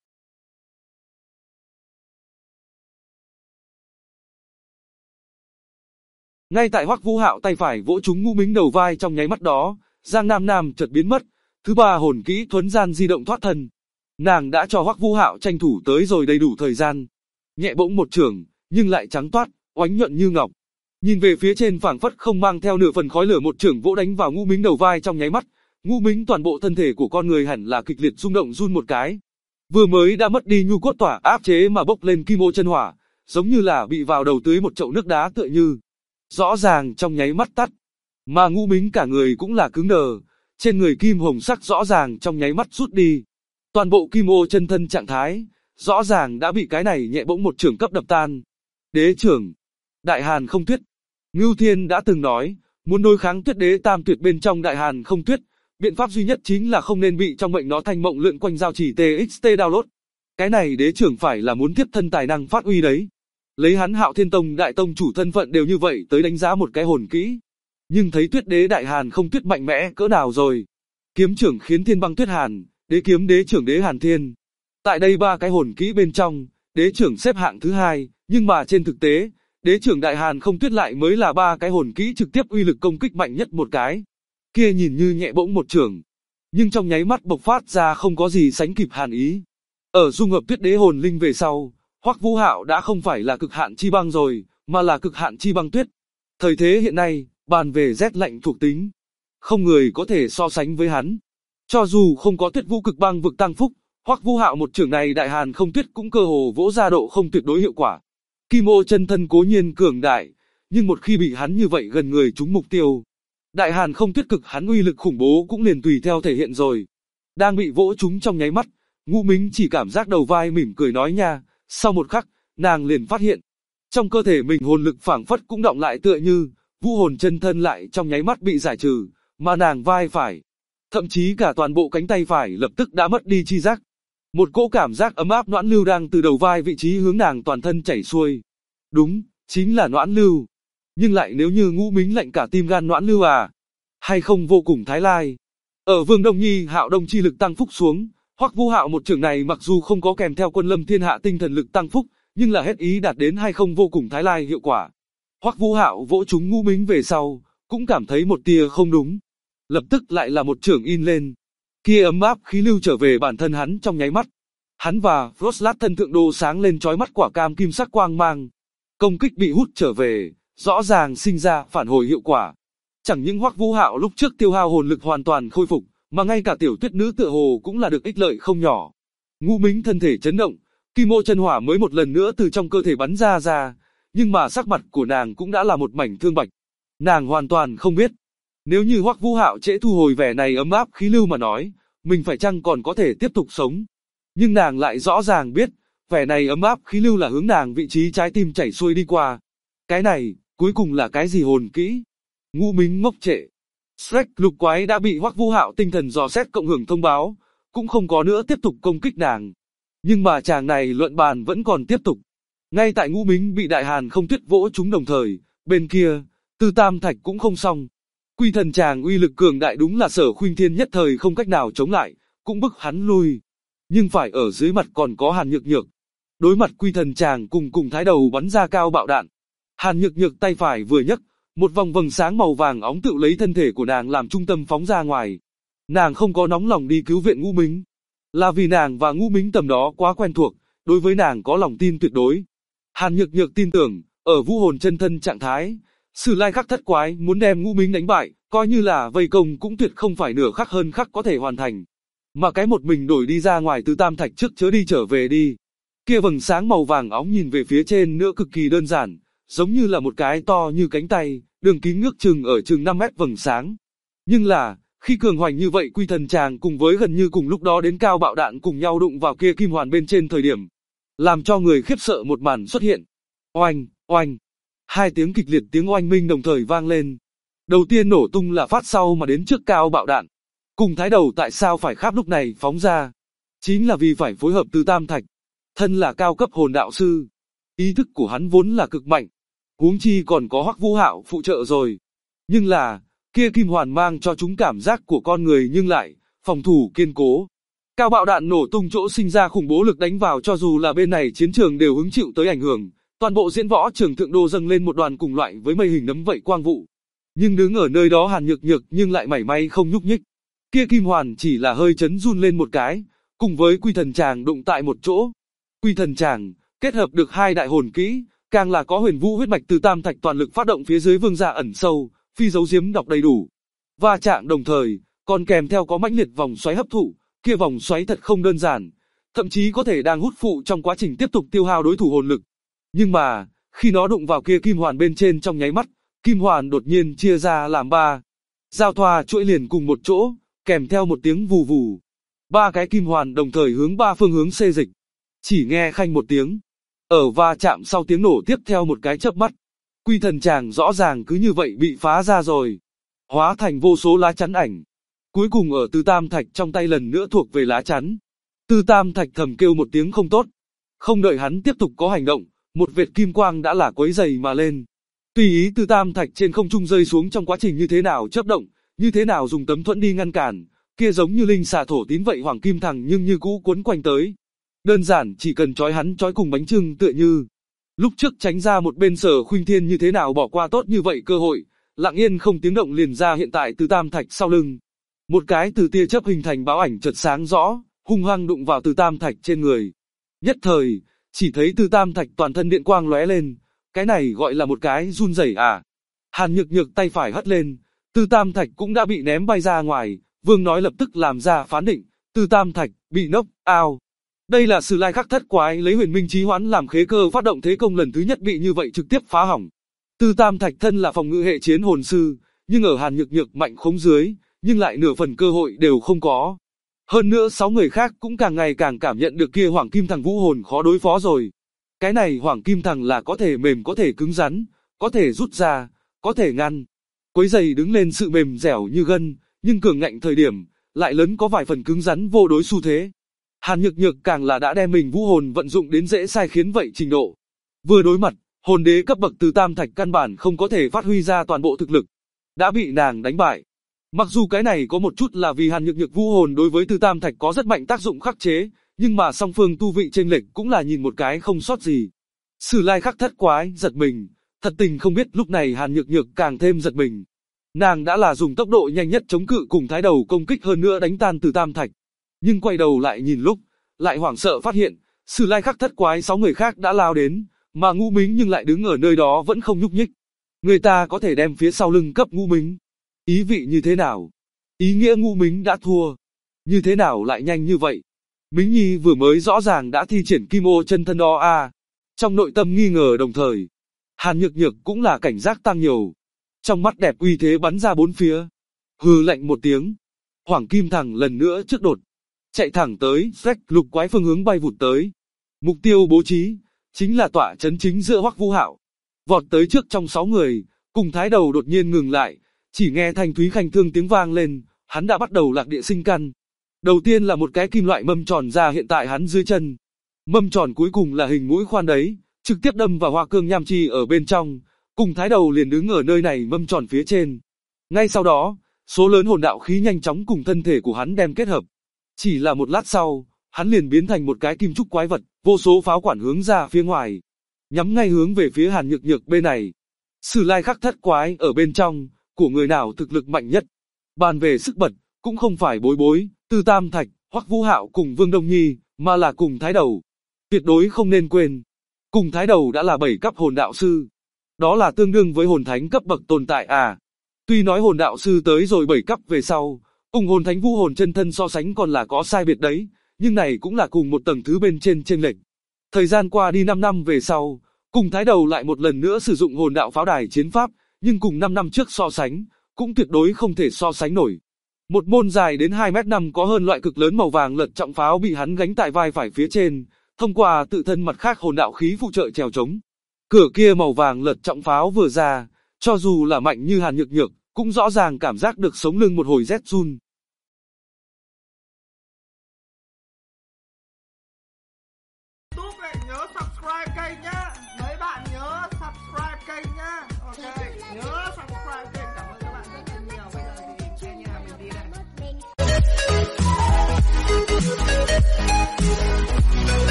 Ngay tại Hoắc Vũ Hạo tay phải vỗ trúng Ngũ Mính đầu vai trong nháy mắt đó, Giang Nam Nam chợt biến mất, thứ 3 hồn kỹ thuấn gian di động thoát thân. Nàng đã cho Hoắc Vũ Hạo tranh thủ tới rồi đầy đủ thời gian. Nhẹ bỗng một chưởng, nhưng lại trắng toát, oánh nhuận như ngọc. Nhìn về phía trên phảng phất không mang theo nửa phần khói lửa, một chưởng vỗ đánh vào Ngũ Mính đầu vai trong nháy mắt. Ngũ Mính toàn bộ thân thể của con người hẳn là kịch liệt rung động run một cái. Vừa mới đã mất đi nhu cốt tỏa áp chế mà bốc lên kim ô chân hỏa, giống như là bị vào đầu tưới một chậu nước đá tựa như. Rõ ràng trong nháy mắt tắt. Mà Ngũ Mính cả người cũng là cứng đờ, trên người kim hồng sắc rõ ràng trong nháy mắt rút đi. Toàn bộ kim ô chân thân trạng thái, rõ ràng đã bị cái này nhẹ bỗng một chưởng cấp đập tan. Đế trưởng, Đại Hàn không tuyết. Ngưu Thiên đã từng nói, muốn đối kháng tuyết đế tam tuyệt bên trong Đại Hàn không tuyết, biện pháp duy nhất chính là không nên bị trong mệnh nó thanh mộng lượn quanh giao chỉ TXT download. Cái này đế trưởng phải là muốn tiếp thân tài năng phát uy đấy. Lấy hắn Hạo Thiên Tông đại tông chủ thân phận đều như vậy tới đánh giá một cái hồn kỹ. Nhưng thấy tuyết đế Đại Hàn không tuyết mạnh mẽ cỡ nào rồi. Kiếm trưởng khiến thiên băng tuyết hàn, đế kiếm đế trưởng đế hàn thiên. Tại đây 3 cái hồn kỹ bên trong, đế trưởng xếp hạng thứ 2, nhưng mà trên thực tế, đế trưởng Đại Hàn không tuyết lại mới là 3 cái hồn kỹ trực tiếp uy lực công kích mạnh nhất một cái. Kia nhìn như nhẹ bỗng một chưởng, nhưng trong nháy mắt bộc phát ra không có gì sánh kịp hàn ý. Ở dung hợp tuyết đế hồn linh về sau, Hoắc Vũ Hạo đã không phải là cực hạn chi băng rồi, mà là cực hạn chi băng tuyết. Thời thế hiện nay, bàn về rét lạnh thuộc tính, không người có thể so sánh với hắn. Cho dù không có tuyết vũ cực băng vực tăng phúc, Hoắc Vũ Hạo một chưởng này Đại Hàn không tuyết cũng cơ hồ vỗ ra độ không tuyệt đối hiệu quả. Kim ô chân thân cố nhiên cường đại, nhưng một khi bị hắn như vậy gần người trúng mục tiêu, Đại Hàn không tuyết cực hắn uy lực khủng bố cũng liền tùy theo thể hiện rồi. Đang bị vỗ trúng trong nháy mắt, Ngũ Mính chỉ cảm giác đầu vai mỉm cười nói nha, sau một khắc, nàng liền phát hiện, trong cơ thể mình hồn lực phảng phất cũng động lại tựa như, vũ hồn chân thân lại trong nháy mắt bị giải trừ, mà nàng vai phải, thậm chí cả toàn bộ cánh tay phải lập tức đã mất đi chi giác. Một cỗ cảm giác ấm áp noãn lưu đang từ đầu vai vị trí hướng nàng toàn thân chảy xuôi. Đúng, chính là noãn lưu. Nhưng lại nếu như Ngũ Mính lạnh cả tim gan noãn lưu à? Hay không vô cùng thái lai? Ở Vương Đông Nhi Hạo Đông chi lực tăng phúc xuống, Hoắc Vũ Hạo một chưởng này mặc dù không có kèm theo Quân Lâm Thiên Hạ tinh thần lực tăng phúc, nhưng là hết ý đạt đến hay không vô cùng thái lai hiệu quả. Hoắc Vũ Hạo vỗ trúng Ngũ Mính về sau, cũng cảm thấy một tia không đúng. Lập tức lại là một chưởng in lên. Kia ấm áp khí lưu trở về bản thân hắn trong nháy mắt. Hắn và Frostlat thân thượng đô sáng lên chói mắt quả cam kim sắc quang mang. Công kích bị hút trở về, rõ ràng sinh ra phản hồi hiệu quả. Chẳng những Hoắc Vũ Hạo lúc trước tiêu hao hồn lực hoàn toàn khôi phục, mà ngay cả tiểu tuyết nữ tựa hồ cũng là được ích lợi không nhỏ. Ngũ Mính thân thể chấn động, kim ô chân hỏa mới một lần nữa từ trong cơ thể bắn ra, nhưng mà sắc mặt của nàng cũng đã là một mảnh thương bạch. Nàng hoàn toàn không biết, nếu như Hoắc Vũ Hạo trễ thu hồi vẻ này ấm áp khí lưu mà nói, mình phải chăng còn có thể tiếp tục sống. Nhưng nàng lại rõ ràng biết, vẻ này ấm áp khí lưu là hướng nàng vị trí trái tim chảy xuôi đi qua. Cái này, cuối cùng là cái gì hồn kỹ? Ngũ Mính ngốc trệ. Shrek lục quái đã bị Hoắc Vũ Hạo tinh thần dò xét cộng hưởng thông báo, cũng không có nữa tiếp tục công kích nàng. Nhưng mà chàng này luận bàn vẫn còn tiếp tục. Ngay tại Ngũ Mính bị Đại Hàn không tuyết vỗ chúng đồng thời, bên kia, Tư Tam Thạch cũng không xong. Quy thần chàng uy lực cường đại đúng là Sở Khuynh Thiên nhất thời không cách nào chống lại, cũng bức hắn lui. Nhưng phải ở dưới mặt còn có Hàn Nhược Nhược. Đối mặt Quy thần chàng cùng thái đầu bắn ra cao bạo đạn. Hàn Nhược Nhược tay phải vừa nhấc, một vòng vầng sáng màu vàng óng tự lấy thân thể của nàng làm trung tâm phóng ra ngoài. Nàng không có nóng lòng đi cứu viện Ngũ Mính, là vì nàng và Ngũ Mính tầm đó quá quen thuộc, đối với nàng có lòng tin tuyệt đối. Hàn Nhược Nhược tin tưởng, ở vũ hồn chân thân trạng thái, Sử Lai Khắc thất quái muốn đem Ngũ Mính đánh bại, coi như là vây công cũng tuyệt không phải nửa khắc hơn khắc có thể hoàn thành. Mà cái một mình đổi đi ra ngoài từ Tam Thạch trước chớ đi trở về đi. Kia vầng sáng màu vàng óng nhìn về phía trên nữa cực kỳ đơn giản, giống như là một cái to như cánh tay, đường kính ước chừng ở chừng 5 mét vầng sáng. Nhưng là, khi cường hoành như vậy Quy Thần Tràng cùng với gần như cùng lúc đó đến Cao Bạo Đạn cùng nhau đụng vào kia kim hoàn bên trên thời điểm, làm cho người khiếp sợ một màn xuất hiện. Oanh, oanh. Hai tiếng kịch liệt tiếng oanh minh đồng thời vang lên. Đầu tiên nổ tung là phát sau mà đến trước Cao Bạo Đạn. Cùng Thái Đầu tại sao phải khắp lúc này phóng ra? Chính là vì phải phối hợp từ Tam Thạch. Thân là cao cấp hồn đạo sư, ý thức của hắn vốn là cực mạnh, huống chi còn có Hoắc Vũ Hạo phụ trợ rồi. Nhưng là, kia kim hoàn mang cho chúng cảm giác của con người nhưng lại phòng thủ kiên cố. Cao Bạo Đạn nổ tung chỗ sinh ra khủng bố lực đánh vào cho dù là bên này chiến trường đều hứng chịu tới ảnh hưởng, toàn bộ diễn võ trường thượng đô dâng lên một đoàn cùng loại với mây hình nấm vậy quang vụ. Nhưng đứng ở nơi đó Hàn Nhược Nhược nhưng lại mảy may không nhúc nhích. Kia kim hoàn chỉ là hơi chấn run lên một cái, cùng với Quy Thần Tràng đụng tại một chỗ. Quy Thần Tràng kết hợp được hai đại hồn kỹ, càng là có Huyền Vũ huyết mạch từ Tam Thạch toàn lực phát động phía dưới vương gia ẩn sâu, phi dấu diếm đọc đầy đủ. Va chạm đồng thời, còn kèm theo có mãnh liệt vòng xoáy hấp thụ, kia vòng xoáy thật không đơn giản, thậm chí có thể đang hút phụ trong quá trình tiếp tục tiêu hao đối thủ hồn lực. Nhưng mà, khi nó đụng vào kia kim hoàn bên trên trong nháy mắt, kim hoàn đột nhiên chia ra làm ba, giao thoa chuỗi liền cùng một chỗ, kèm theo một tiếng vù vù. Ba cái kim hoàn đồng thời hướng ba phương hướng xê dịch. Chỉ nghe khanh một tiếng, ở va chạm sau tiếng nổ tiếp theo một cái chớp mắt, Quy Thần Tràng rõ ràng cứ như vậy bị phá ra rồi, hóa thành vô số lá chắn ảnh. Cuối cùng ở Từ Tam Thạch trong tay lần nữa thuộc về lá chắn. Từ Tam Thạch thầm kêu một tiếng không tốt, không đợi hắn tiếp tục có hành động, một vệt kim quang đã là quấy dày mà lên. Tùy ý Từ Tam Thạch trên không trung rơi xuống trong quá trình như thế nào chớp động, như thế nào dùng tấm thuẫn đi ngăn cản, kia giống như linh xà thổ tín vậy hoàng kim thằng nhưng như cũ cuốn quanh tới. Đơn giản chỉ cần trói hắn trói cùng bánh chưng tựa như. Lúc trước tránh ra một bên Sở Khuynh Thiên như thế nào bỏ qua tốt như vậy cơ hội, lặng yên không tiếng động liền ra hiện tại Từ Tam Thạch sau lưng. Một cái từ tia chớp hình thành báo ảnh chợt sáng rõ, hung hăng đụng vào Từ Tam Thạch trên người. Nhất thời, chỉ thấy Từ Tam Thạch toàn thân điện quang lóe lên, cái này gọi là một cái run rẩy à. Hàn Nhược Nhược tay phải hất lên, Từ Tam Thạch cũng đã bị ném bay ra ngoài, Vương nói lập tức làm ra phán định, Từ Tam Thạch bị knock out. Đây là Sử Lai Khắc thất quái lấy Huyền Minh Chí Hoán làm khế cơ phát động thế công lần thứ nhất bị như vậy trực tiếp phá hỏng. Từ Tam Thạch thân là phòng ngự hệ chiến hồn sư, nhưng ở Hàn Nhược Nhược mạnh khống dưới, nhưng lại nửa phần cơ hội đều không có. Hơn nữa 6 người khác cũng càng ngày càng cảm nhận được kia Hoàng Kim Thằng vũ hồn khó đối phó rồi. Cái này Hoàng Kim Thằng là có thể mềm có thể cứng rắn, có thể rút ra, có thể ngăn. Quấy giày đứng lên sự mềm dẻo như gân, nhưng cường ngạnh thời điểm, lại lớn có vài phần cứng rắn vô đối xu thế. Hàn Nhược Nhược càng là đã đem mình vũ hồn vận dụng đến dễ sai khiến vậy trình độ. Vừa đối mặt, hồn đế cấp bậc Từ Tam Thạch căn bản không có thể phát huy ra toàn bộ thực lực. Đã bị nàng đánh bại. Mặc dù cái này có một chút là vì Hàn Nhược Nhược vũ hồn đối với Từ Tam Thạch có rất mạnh tác dụng khắc chế, nhưng mà song phương tu vị chênh lệch cũng là nhìn một cái không sót gì. Sử Lai Khắc thất quái giật mình, thật tình không biết lúc này Hàn Nhược Nhược càng thêm giật mình. Nàng đã là dùng tốc độ nhanh nhất chống cự cùng Thái Đầu công kích hơn nữa đánh tan Từ Tam Thạch. Nhưng quay đầu lại nhìn lúc, lại hoảng sợ phát hiện, Sử Lai Khắc thất quái 6 người khác đã lao đến, mà Ngũ Mính nhưng lại đứng ở nơi đó vẫn không nhúc nhích. Người ta có thể đem phía sau lưng cấp Ngũ Mính. Ý vị như thế nào? Ý nghĩa Ngũ Mính đã thua. Như thế nào lại nhanh như vậy? Mính Nhi vừa mới rõ ràng đã thi triển kim ô chân thân đó à. Trong nội tâm nghi ngờ đồng thời, Hàn Nhược Nhược cũng là cảnh giác tăng nhiều. Trong mắt đẹp uy thế bắn ra bốn phía. Hừ lạnh một tiếng. Hoàng Kim Thằng lần nữa trước đột. Chạy thẳng tới, rách lục quái phương hướng bay vụt tới. Mục tiêu bố trí, chính là tọa chấn chính giữa Hoắc Vũ Hạo. Vọt tới trước trong 6 người, cùng Thái Đầu đột nhiên ngừng lại, chỉ nghe thanh thúy khanh thương tiếng vang lên, hắn đã bắt đầu lạc địa sinh căn. Đầu tiên là một cái kim loại mâm tròn ra hiện tại hắn dưới chân. Mâm tròn cuối cùng là hình mũi khoan đấy, trực tiếp đâm vào hoa cương nham chi ở bên trong, cùng Thái Đầu liền đứng ở nơi này mâm tròn phía trên. Ngay sau đó, số lớn hồn đạo khí nhanh chóng cùng thân thể của hắn đem kết hợp. Chỉ là một lát sau, hắn liền biến thành một cái kim trúc quái vật, vô số pháo quản hướng ra phía ngoài, nhắm ngay hướng về phía Hàn Nhược Nhược bên này. Sử Lai Khắc thất quái ở bên trong, của người nào thực lực mạnh nhất. Bàn về sức bật, cũng không phải Bối Bối, Từ Tam Thạch, Hoắc Vũ Hạo cùng Vương Đông Nhi, mà là cùng Thái Đầu. Tuyệt đối không nên quên, cùng Thái Đầu đã là 7 cấp hồn đạo sư. Đó là tương đương với hồn thánh cấp bậc tồn tại à. Tuy nói hồn đạo sư tới rồi 7 cấp về sau, cùng hồn thánh vũ hồn chân thân so sánh còn là có sai biệt đấy, nhưng này cũng là cùng một tầng thứ bên trên chênh lệch. Thời gian qua đi 5 năm về sau, cùng Thái Đầu lại một lần nữa sử dụng hồn đạo pháo đài chiến pháp, nhưng cùng 5 năm trước so sánh, cũng tuyệt đối không thể so sánh nổi. Một môn dài đến 2 mét 5 có hơn loại cực lớn màu vàng lật trọng pháo bị hắn gánh tại vai phải phía trên, thông qua tự thân mặt khác hồn đạo khí phụ trợ trèo trống. Cửa kia màu vàng lật trọng pháo vừa ra, cho dù là mạnh như Hàn Nhược Nhược, cũng rõ ràng cảm giác được sống lưng một hồi rét run.